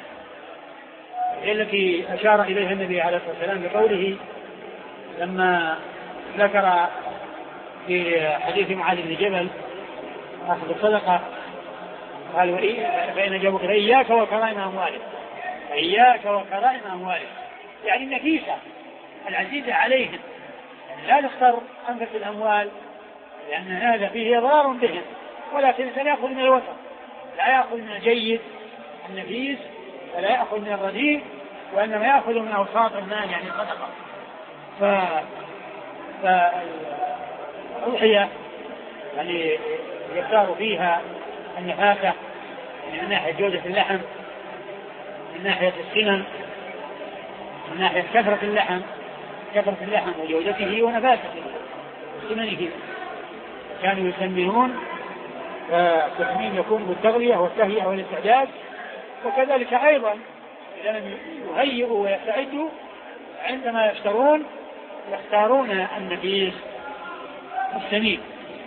هي التي أشار إليها النبي عليه الصلاة والسلام بقوله لما ذكر في حديث معاذ بن جبل أخذ الصدقة قال فإن جابوك إياك وكرائم أموالك، إياك وكرائم أموالك، يعني النفيسة العزيزة عليهم. لا نختار أنفس الأموال لأن هذا فيه ضرر بهم، ولكن الإنسان يأخذ من الوسط، لا يأخذ من الجيد النفيس ولا يأخذ من الرديء، وإنما يأخذ من أوساط المال يعني الصدقة. ف فالأضحية يعني يختار فيها النفاسة من ناحية جودة اللحم، من ناحية السمن، من ناحية كثرة اللحم كثرة اللحم وجودته ونفاسته وسمنه. كانوا يسمنون، فالتسمين يكون بالتغذية والتهيئة والاستعداد. وكذلك أيضا إذا لم يهيئوا ويستعدوا عندما يشترون يختارون النفيس السمين.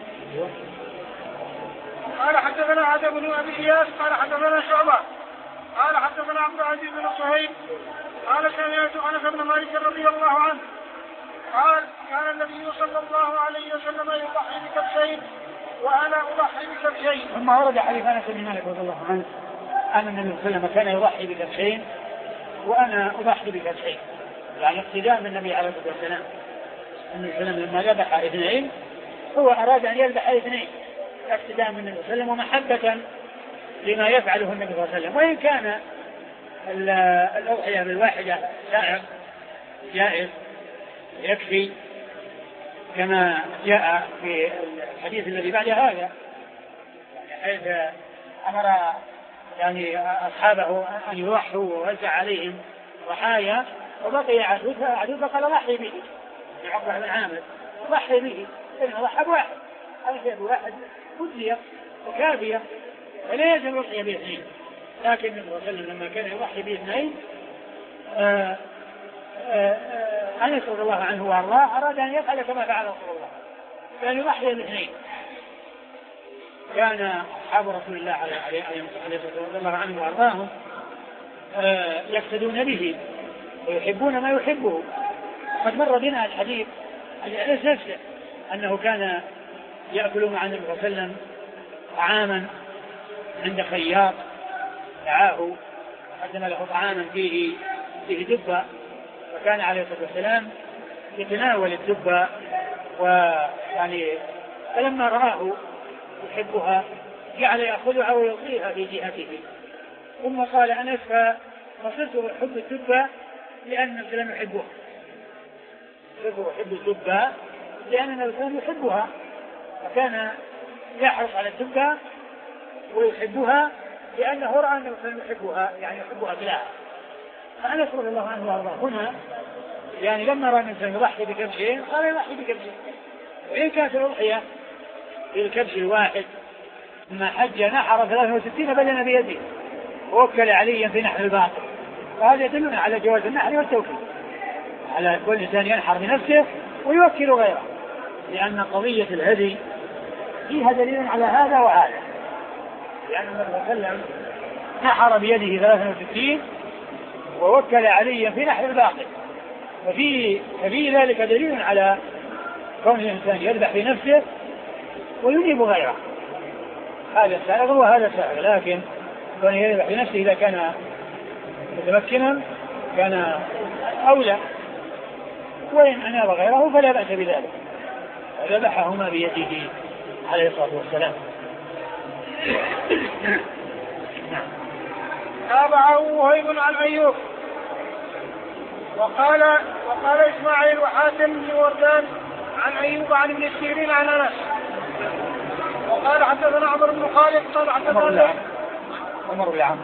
قال حدثنا عبد بن أبي إياس قال حدثنا شعبة قال حدثنا عبد العزيز بن صهيب قال سمعت أنس بن مالك رضي الله عنه قال كان النبي صلى الله عليه وسلم يضحي بكبشين وأنا أضحي بكبشين. ثم ورد حديث أنس بن مالك رضي الله عنه أن النبي صلى الله عليه وسلم كان يضحي بكبشين وأنا أضحي بكبشين، يعني اقتداء من النبي عليه الصلاة والسلام. النبي صلى الله عليه وسلم لما ذبح اثنين هو أراد أن يذبح اثنين اقتداء من النبي صلى الله عليه وسلم ومحبة لما يفعله النبي صلى الله عليه وسلم. وإن كان الأضحية بالواحدة سائغ جائز يكفي كما جاء في الحديث الذي بعد هذا، حيث أمر يعني أصحابه أن يضحوا ووزع عليهم ضحايا وبقي عدو فقال ضحي به لعقبة بن عامر، ضحي به إنه ضحى بواحد، هذا شيء بواحد مجزية وكافية ولا يجب الضحية باثنين. لكن النبي صلى الله عليه وسلم لما كان يضحي باثنين أنس رضي الله عنه وارضاه أراد أن يفعل كما فعل رسول الله، كان يضحي باثنين. كان أصحاب رسول الله عليه الصلاة والسلام عنه وارضاهم يقتدون به ويحبون ما يحبه. قد مر بنا الحديث عن أنس نفسه أنه كان يأكل مع النبي صلى الله عليه وسلم طعاما عند خياط دعاه قدم له طعاما فيه فيه دبة، وكان عليه الصلاة والسلام يتناول الدبة، ويعني فلما رآه يحبها جعل يأخذها ويلقيها في جهته. ثم قال أنس فصرت أحب الدبة لأن النبي صلى الله عليه وسلم يحبها، صرت أحب الدبة لأن النبي صلى الله عليه وسلم يحبها، فكان يحرص على الدبة ويحبها لأنه رأى أن الإنسان يحبها، يعني يحب أكلها. فأنس رضي الله عنه وأرضاه هنا يعني لما رأى الإنسان يضحي بكبشين قال يضحي بكبشين. وإن كانت الأضحية بالكبش الواحد ثم حج نحر ثلاثة وستين بدنا بيده ووكل عليا في نحر الباقي، وهذا يدلنا على جواز النحر والتوكيل، على كل إنسان ينحر بنفسه ويوكل غيره، لأن قضية الهدي فيها دليل على هذا وهذا، لأن النبي صلى الله عليه وسلم نحر بيده ثلاثة وستين ووكل عليا في نحر الباقي، وفي ففي ذلك دليل على كون الإنسان يذبح بنفسه ويجيب غيره، هذا سائغ وهذا سائغ، لكن كون يذبح بنفسه إذا كان متمكنا كان أولى، وإن أناب غيره فلا بأس بذلك، ذبحهما بيده عليه الصلاة والسلام. تابعه وهيب عن أيوب وقال وقال إسماعيل وحاتم بن وردان عن أيوب عن ابن سيرين عن أنس وقال حدثنا عمر بن خالد قال حدثنا عمر بن عمرو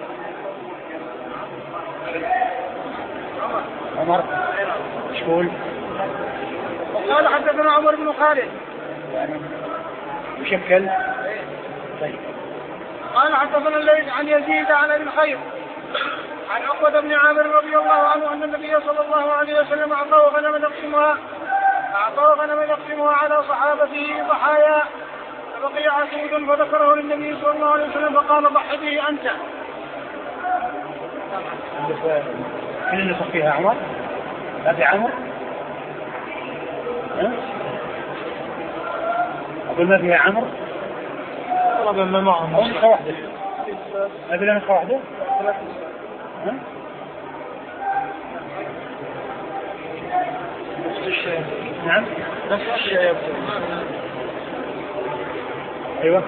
عمر شكول وقال حدثنا عمر بن خالد يعني مشكل. طيب قال حدثنا الليث عن يزيد عن ابي الخير عن عقبة بن عامر رضي الله عنه أن النبي صلى الله عليه وسلم أعطاه غنما يقسمها أعطاه غنما يقسمها على صحابته ضحايا فبقي عسود فذكره للنبي صلى الله عليه وسلم فقال ضح به أنت. من النسخ فيها عمر؟ أبي عمر؟ أقول ما فيها عمر؟ طلب ما معهم أو نسخة واحدة؟ أبي لا نسخة واحدة؟ نفس الشيء. نعم نفس الشيء. أيوة.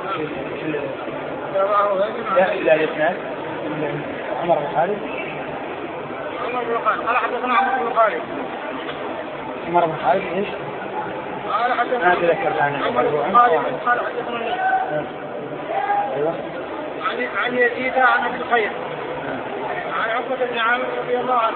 لا لا الإسناد عمر بن خالد. عمر بن خالد قال حدثنا عمر بن خالد. عمر بن خالد إيش؟ قال حدثنا ما أتذكر الآن. عمر بن خالد قال حدثنا أيوة. عن عن يزيد عن ابي الخير عن عقبة بن عامر رضي الله عنه.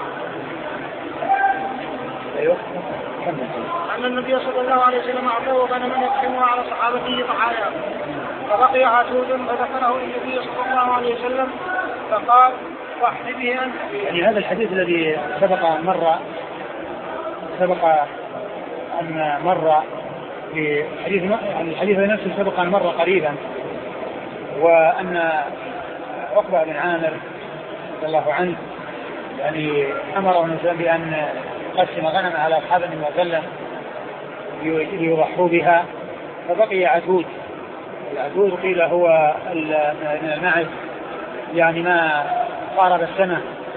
أيوة. أن النبي صلى الله عليه وسلم أعطاه غنما يقسمها على صحابته ضحايا فبقي عسود فذكره النبي صلى الله عليه وسلم فقال ضح به أنت. يعني هذا الحديث الذي سبق مر سبق أن مر في حديث الحديث نفسه سبق أن مر قريبا، وأن عقبة بن عامر رضي الله عنه يعني أمره النبي بأن قسم غنم على أصحاب النبي صلى الله عليه وسلم ليضحوا بها فبقي عتود. العتود قيل هو من المعز يعني ما قارب السنة،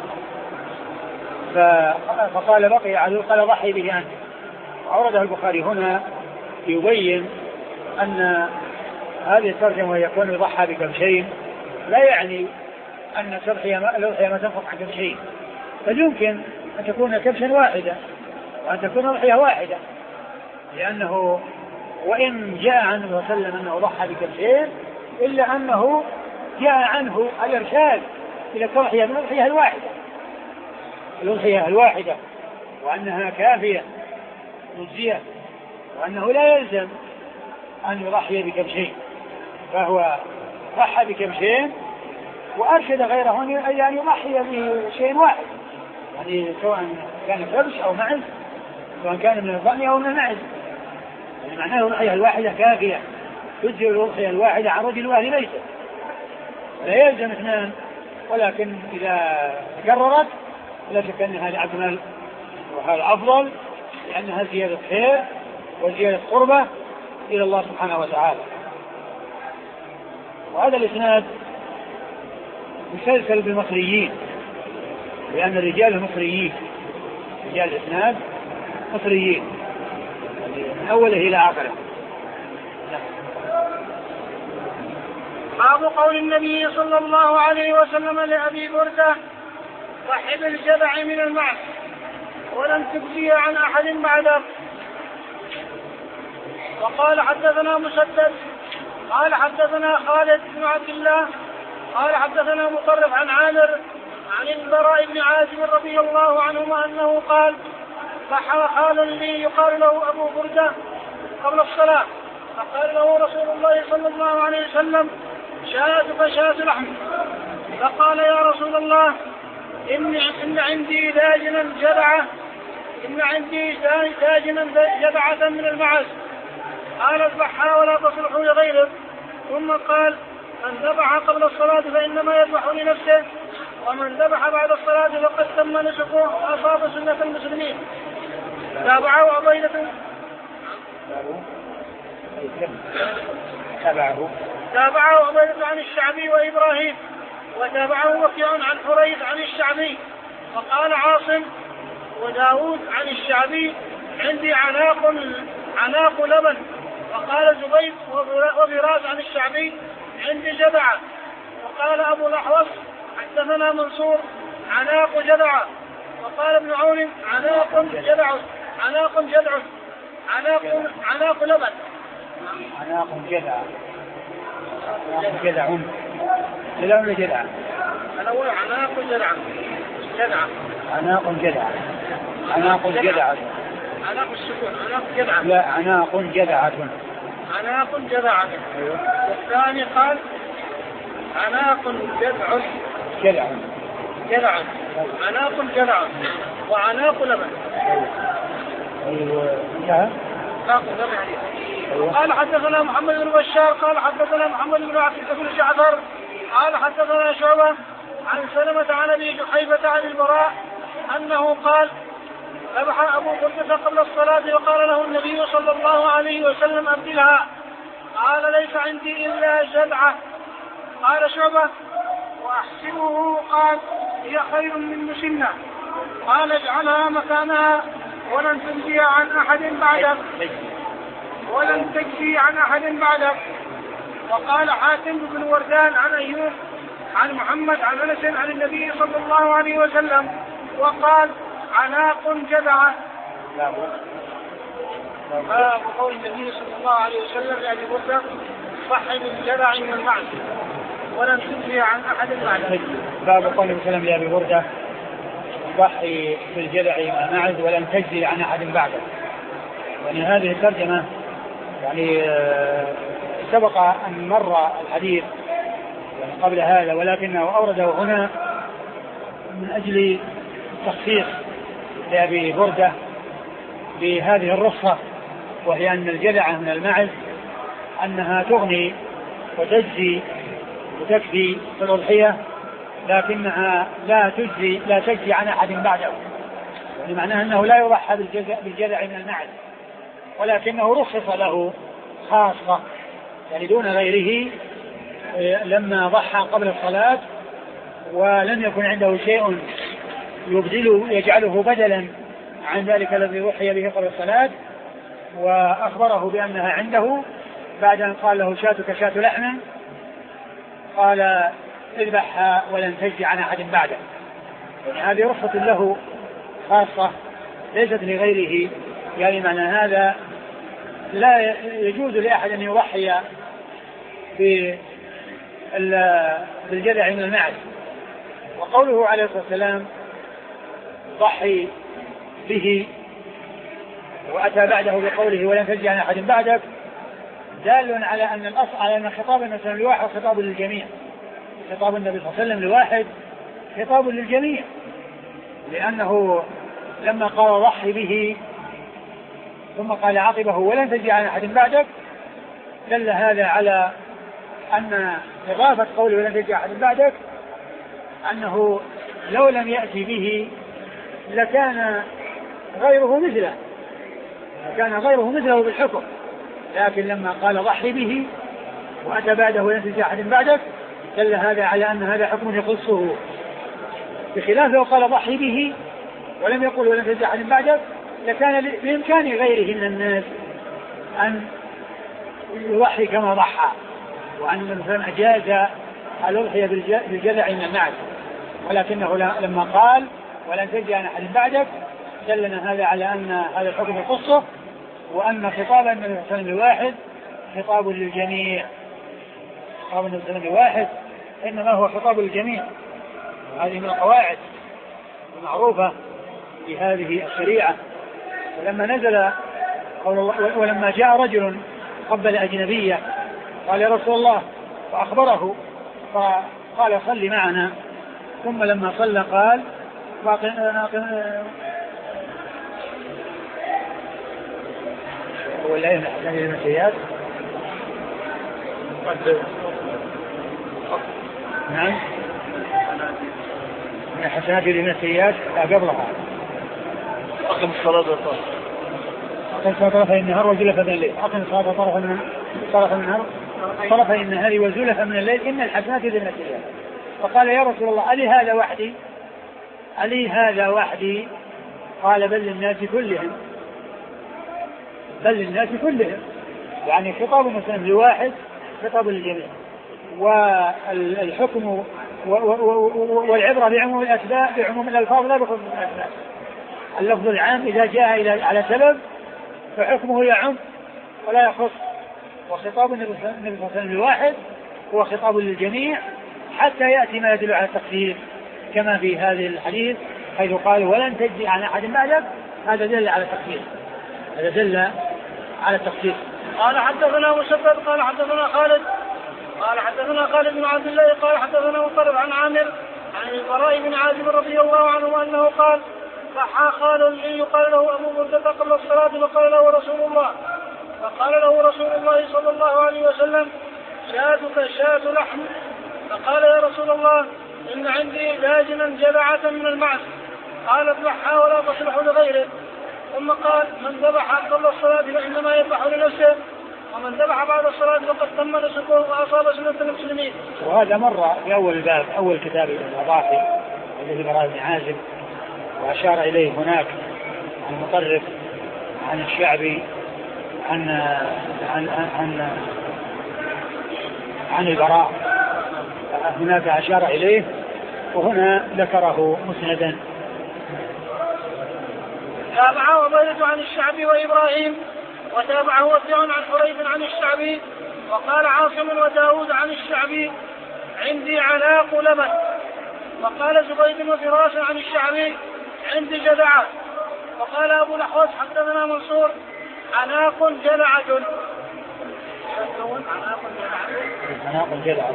فقال بقي عتود قال ضحي به أنت. عرضه البخاري هنا يبين أن هذه الترجمة يكون يضحى بكبشين لا يعني أن الأضحية ما تنفق عن كبشين، بل يمكن أن تكون كبشا واحدة وأن تكون أضحية واحدة، لأنه وإن جاء عنه صلى الله عليه وسلم أنه ضحى بكبشين إلا أنه جاء عنه الإرشاد إلى التضحية بالأضحية الواحدة الأضحية الواحدة وأنها كافية مجزية، وأنه لا يلزم أن يضحي بكبشين، فهو ضحى بكبشين وأرشد غيره أن يضحي بشيء واحد، يعني سواء كان كبش أو معز، سواء كان من الضأن أو من المعز، يعني معناه الأضحية الواحدة كافية تجزئ الأضحية الواحدة عن رجل واحد ليس، لا يلزم اثنان، ولكن إذا تكررت لا شك أن هذا أكمل وهذا أفضل، لأنها زيادة خير وزيادة قربة إلى الله سبحانه وتعالى. وهذا الإسناد مسلسل بالمصريين، لأن الرجال مصريين، رجال الإسناد مصريين من أوله إلى آخره. باب قول النبي صلى الله عليه وسلم لأبي بردة صاحب الجذع من المعز ولم تجزي عن أحد بعده. وقال حدثنا مسدد قال حدثنا خالد بن عبد الله قال حدثنا مطرف عن عامر عن البراء بن عازب رضي الله عنهما أنه قال ضحى خال لي يقال له أبو بردة قبل الصلاة فقال له رسول الله صلى الله عليه وسلم شاتك شات لحم فقال يا رسول الله إن, إن عندي داجنا جدعة إن عندي داجنا جدعة من المعز قال اذبحها ولا تصلح لغيرك ثم قال من ذبح قبل الصلاة فإنما يذبح لنفسه ومن ذبح بعد الصلاة فقد تم نسكه أصاب سنة المسلمين. تابعه عبيدة تابعه تابعه عبيدة عن الشعبي وإبراهيم وتابعه وكيع عن حريث عن الشعبي وقال عاصم وداود عن الشعبي عندي عناق عناق لبن وقال زبيد وفراس عن الشعبي عندي جدعة وقال أبو الأحوص حدثنا منصور عناق جدعة وقال ابن عون عناق جدع عناق جدع عناق عناق لبن عناق جدع عناق جدع جدع ولا جدع؟ الأول عناق جدع جدع عناق جدع عناق جدع عناق السكون عناق جدع لا عناق جدعة عناق جدعة والثاني قال عناق جدع جدع جدع عناق جدع وعناق لبن. ايوه انتهى. قال حدثنا محمد بن بشار قال حدثنا محمد بن عبد بن جعفر قال حدثنا شعبة عن سلمة عن ابي جحيفة عن البراء انه قال ذبح ابو بردة قبل الصلاة وقال له النبي صلى الله عليه وسلم ابدلها قال ليس عندي الا جدعة. قال شعبة واحسبه قال هي خير من مسنة قال اجعلها مكانها ولن تنجي عن احد بعدك ولن تجزي عن احد بعدك. وقال حاتم بن وردان عن ايوب عن محمد عن انس عن النبي صلى الله عليه وسلم وقال عناق جدعة. باب قول النبي صلى الله عليه وسلم لأبي بردة صحي بالجدع من المعز ولن تجزي عن احد بعدك. باب قول النبي صلى الله عليه وسلم لأبي بردة صحي بالجدع من المعز ولن تجزي عن احد بعدك. يعني هذه الترجمة يعني سبق أن مر الحديث يعني قبل هذا ولكنه أورده هنا من أجل تخصيص لأبي بردة بهذه الرخصة وهي أن الجدعة من المعز أنها تغني وتجزي وتكفي في الأضحية لكنها لا تجزي لا تجزي عن أحد بعده. يعني معناها أنه لا يضحى بالجدع من المعز ولكنه رخص له خاصة يعني دون غيره لما ضحى قبل الصلاة ولم يكن عنده شيء يبدله يجعله بدلا عن ذلك الذي ضحي به قبل الصلاة وأخبره بأنها عنده بعد أن قال له شاتك شات لحم قال اذبحها ولن تجزي عن أحد بعده. يعني هذه رخصة له خاصة ليست لغيره. يعني معنى هذا لا يجوز لأحد أن يضحي بالجدع من المعز. وقوله عليه الصلاة والسلام ضحي به وأتى بعده بقوله ولن تجزي عن أحد بعدك دال على أن الأصل على أن خطاب النبي صلى الله عليه وسلم لواحد خطاب للجميع. خطاب النبي صلى الله عليه وسلم لواحد خطاب للجميع لأنه لما قال ضحي به ثم قال عقبه ولن تجزي عن أحد بعدك دل هذا على أن إضافة قوله ولن تجزي عن أحد بعدك أنه لو لم يأتي به لكان غيره مثله لكان غيره مثله بالحكم. لكن لما قال ضحي به وأتى بعده ولن تجزي عن أحد بعدك دل هذا على أن هذا حكم يخصه بخلاف لو قال ضحي به ولم يقل ولن تجزي عن أحد بعدك لكان بإمكان غيره من الناس أن يضحي كما ضحى وأن الإنسان أجاز الأضحية بالجدع من المعز ولكنه لما قال ولن تجزي عن أحد بعدك دلنا هذا على أن هذا الحكم يخصه وأن خطاب النبي صلى الله عليه وسلم الواحد خطاب للجميع خطاب النبي صلى الله عليه وسلم لواحد إنما هو خطاب للجميع. هذه من القواعد المعروفة في هذه الشريعة. ولما نزل ولما جاء رجل قبل أجنبية قال يا رسول الله فأخبره فقال صل معنا، ثم لما صلى قال ولا إيه من المسيات نعم من الحسنات من السيئات قبلها أقم الصلاة والصلاة أقم الصلاة طرفي النهار وزلفا من الليل أقم الصلاة طرفا من طرف النهار طرفي النهار وزلفا من الليل إن الحسنات من السيئات. فقال يا رسول الله ألي هذا وحدي ألي هذا وحدي؟ قال بل للناس كلهم بل للناس كلهم، يعني خطاب مسلم لواحد خطاب للجميع. والحكم والعبرة بعموم الأسباب بعموم الألفاظ لا بخصوص الأسباب. اللفظ العام إذا جاء إلى على سبب فحكمه يعم ولا يخص. وخطاب النبي صلى الله عليه وسلم لواحد هو خطاب للجميع حتى يأتي ما يدل على التخصيص كما في هذه الحديث حيث قال ولن تجزي عن أحد بعدك. هذا دل على التخصيص هذا دل على التخصيص. قال حدثنا مسدد قال حدثنا خالد قال حدثنا خالد بن عبد الله قال حدثنا مطرب عن عامر عن البراء بن عازب رضي الله عنه أنه قال صحى خال لي يقال له أبو بردة قبل الصلاة فقال له رسول الله فقال له رسول الله صلى الله عليه وسلم شاتك شات لحم. فقال يا رسول الله إن عندي داجنا جذعة من المعز قال اذبحها ولا تصلح لغيره. ثم قال من ذبح قبل الصلاة فإنما يذبح لنفسه ومن ذبح بعد الصلاة فقد تم نسكه وأصاب سنة المسلمين. وهذا مر في أول باب أول كتاب الأضاحي الذي براء بن عازب وأشار إليه هناك عن مطرف عن الشعبي عن عن عن عن البراء هناك أشار إليه وهنا ذكره مسندا. تابعه عبيدة عن الشعبي وإبراهيم وتابعه وفيع عن حريث عن الشعبي وقال عاصم وداود عن الشعبي عندي عناق لبن. وقال زبيد وفراس عن الشعبي عندي جذعة. وقال أبو الأحوص حدثنا منصور عناق جذعة عناق جذعة.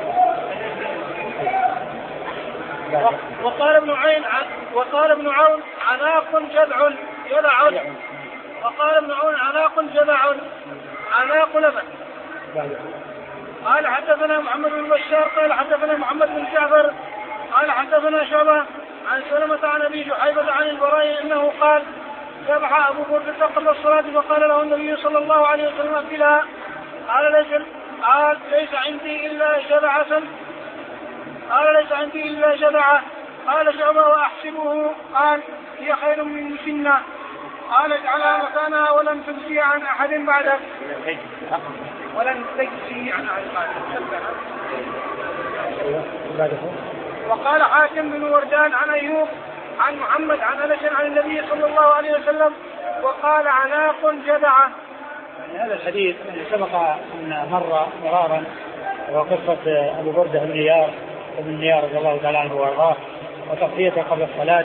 وقال ابن عين وقال ابن عون عناق جذع جذع. وقال ابن عون عناق جذع عناق لبن. قال حدثنا محمد بن بشار قال حدثنا محمد بن جعفر قال حدثنا شعبة عن سلمة عن أبي جحيفة عن البراء إنه قال ذبح أبو بردة قبل الصلاة فقال له النبي صلى الله عليه وسلم أكلها قال ليس قال ليس عندي إلا جذعة قال ليس عندي إلا جذعة. قال شعبة وأحسبه قال هي خير من مسنة. قال اجعلها مكانها ولن تجزي عن أحد بعدك ولن تجزي عن أحد بعدك. وقال حاكم بن وردان عن أيوب عن محمد عن أنس عن النبي صلى الله عليه وسلم وقال عناق جذعة. هذا الحديث اللي سبق أن مر مرارا وهو قصة أبو بردة بن نيار بن نيار رضي الله تعالى عنه وارضاه وتغطيته قبل الصلاة،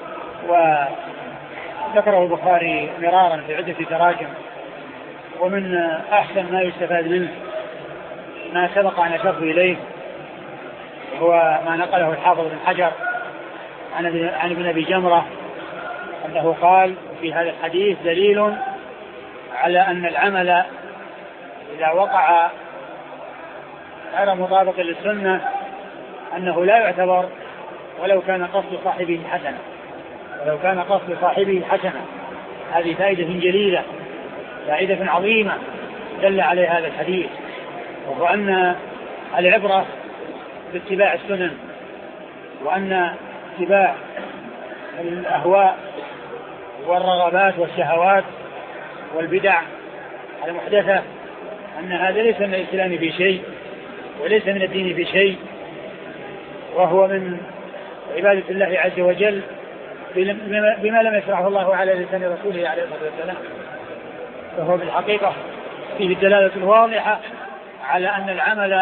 وذكره البخاري مرارا في عدة تراجم. ومن أحسن ما يستفاد منه ما سبق أن أشرت إليه هو ما نقله الحافظ بن حجر عن ابن أبي جمرة أنه قال في هذا الحديث دليل على أن العمل إذا وقع غير مطابق للسنة أنه لا يعتبر ولو كان قصد صاحبه حسنة ولو كان قصد صاحبه حسنة. هذه فائدة جليلة فائدة عظيمة دل عليها هذا الحديث، وهو أن العبرة باتباع السنن وأن اتباع الأهواء والرغبات والشهوات والبدع المحدثة أن هذا ليس من الإسلام في شيء وليس من الدين في شيء، وهو من عبادة الله عز وجل بما لم يشرعه الله على لسان رسوله عليه الصلاة والسلام. فهو بالحقيقة فيه الدلالة الواضحة على أن العمل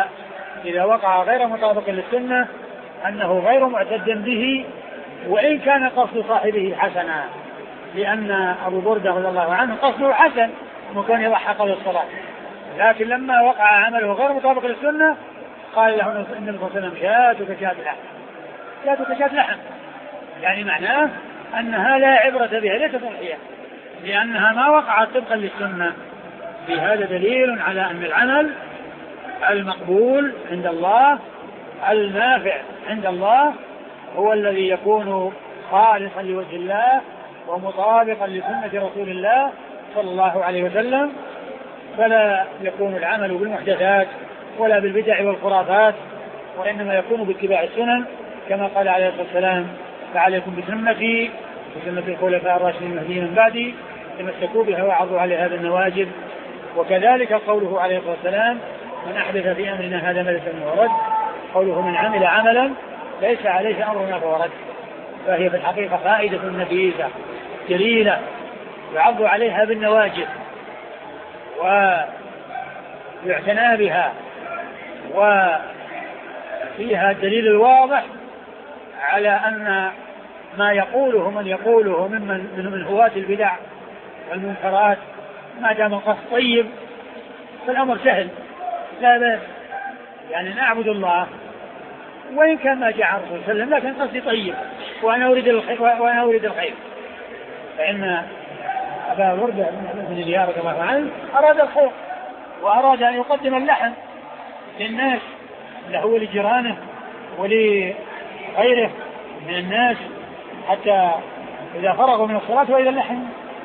إذا وقع غير مطابق للسنة أنه غير معتد به وإن كان قصد صاحبه حسنا، لأن أبو بردة رضي الله عنه قصده حسن مكان يضحى قبل الصلاة، لكن لما وقع عمله غير مطابق للسنة قال له النبي صلى الله عليه وسلم شاتك شات لحم، شاتك شات لحم، يعني معناه أنها لا عبرة بها ليست صحيحة لأنها ما وقعت طبقا للسنة. في هذا دليل على أن العمل المقبول عند الله النافع عند الله هو الذي يكون خالصا لوجه الله ومطابقا لسنة رسول الله صلى الله عليه وسلم، فلا يكون العمل بالمحدثات ولا بالبدع والخرافات، وإنما يكون باتباع السنن كما قال عليه الصلاة والسلام فعليكم بسنتي وسنة الخلفاء الراشدين المهديين من بعدي تمسكوا بها وعضوا عليها بالنواجذ. وكذلك قوله عليه الصلاة والسلام من أحدث في أمرنا هذا ما ليس منه ورد، قوله من عمل عملا ليس عليه أمرنا فهو رد، فهي في الحقيقة فائدة نفيسة جليلة يعض عليها بالنواجذ ويعتنى بها، وفيها الدليل الواضح على أن ما يقوله من يقوله ممن من هواة البدع والمنكرات ما دام القصد طيب فالأمر سهل لا بأس، يعني نعبد الله وإن كان ما جاء عن الرسول صلى الله عليه وسلم لكن قصدي طيب وأنا أريد الخير وأنا أريد الخير. فإن أبا وردة بن زياد كما فعل أراد الخير وأراد أن يقدم اللحم للناس له ولجيرانه ولغيره من الناس حتى إذا فرغوا من الصلاة وإذا اللحم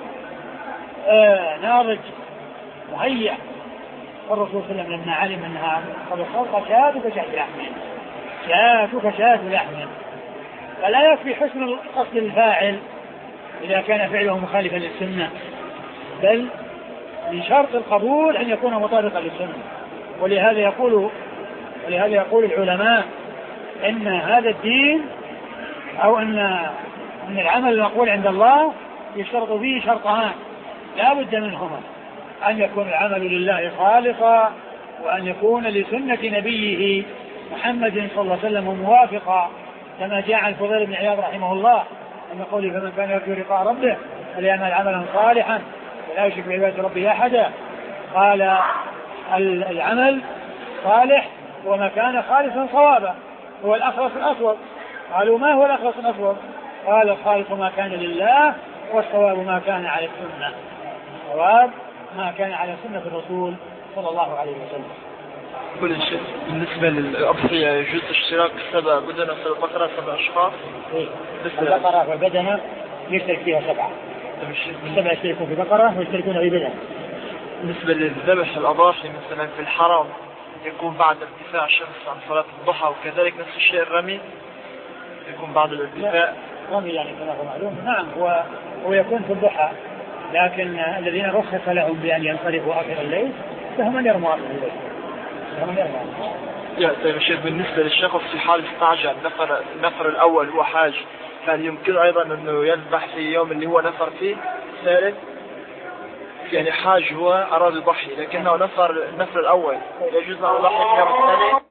آه ناضج مهيأ. والرسول صلى الله عليه وسلم لما علم أنها قد الصلاة شاتك شات لحم شاتك شات لحم، فلا يكفي حسن قصد الفاعل إذا كان فعله مخالفا للسنة، بل من شرط القبول أن يكون مطابقا للسنة. ولهذا يقول ولهذا يقول العلماء إن هذا الدين أو أن أن العمل المقبول عند الله يشترط فيه شرطان لا بد منهما: أن يكون العمل لله خالصا، وأن يكون لسنة نبيه محمد صلى الله عليه وسلم موافقا، كما جاء عن الفضيل بن عياض رحمه الله أن قوله فمن كان يرجو لقاء ربه فليعمل عملا صالحا ولا يشرك بعبادة ربه أحدا. قال العمل صالح وما كان خالصا صوابا هو الأخلص الأصوب. قالوا ما هو الأخلص الأصوب؟ قال الخالص ما كان لله والصواب ما كان على السنة، الصواب ما كان على سنة الرسول صلى الله عليه وسلم. كل شيء بالنسبة للأضحية يجوز اشتراك سبع بدنة في البقرة سبع أشخاص؟ إيه البقرة والبدنة يشترك فيها سبعة، السبعة يشتركون في بقرة ويشتركون في بدنة. بالنسبة للذبح الأضاحي مثلا في الحرم يكون بعد ارتفاع الشمس عن صلاة الضحى، وكذلك نفس الشيء الرمي يكون بعد الارتفاع. رمي يعني كما هو معلوم، نعم هو ويكون في الضحى، لكن الذين رخص لهم بأن ينصرفوا آخر الليل فهم من يرموا آخر الليل. يا طيب الشيخ بالنسبة للشخص في حال استعجل نفر النفر الأول هو حاج، هل يمكن أيضا أنه يذبح في يوم اللي هو نفر فيه ثالث؟ يعني حاج هو أراد يضحي لكنه نفر النفر الأول يجوز أن يضحي في يوم الثاني؟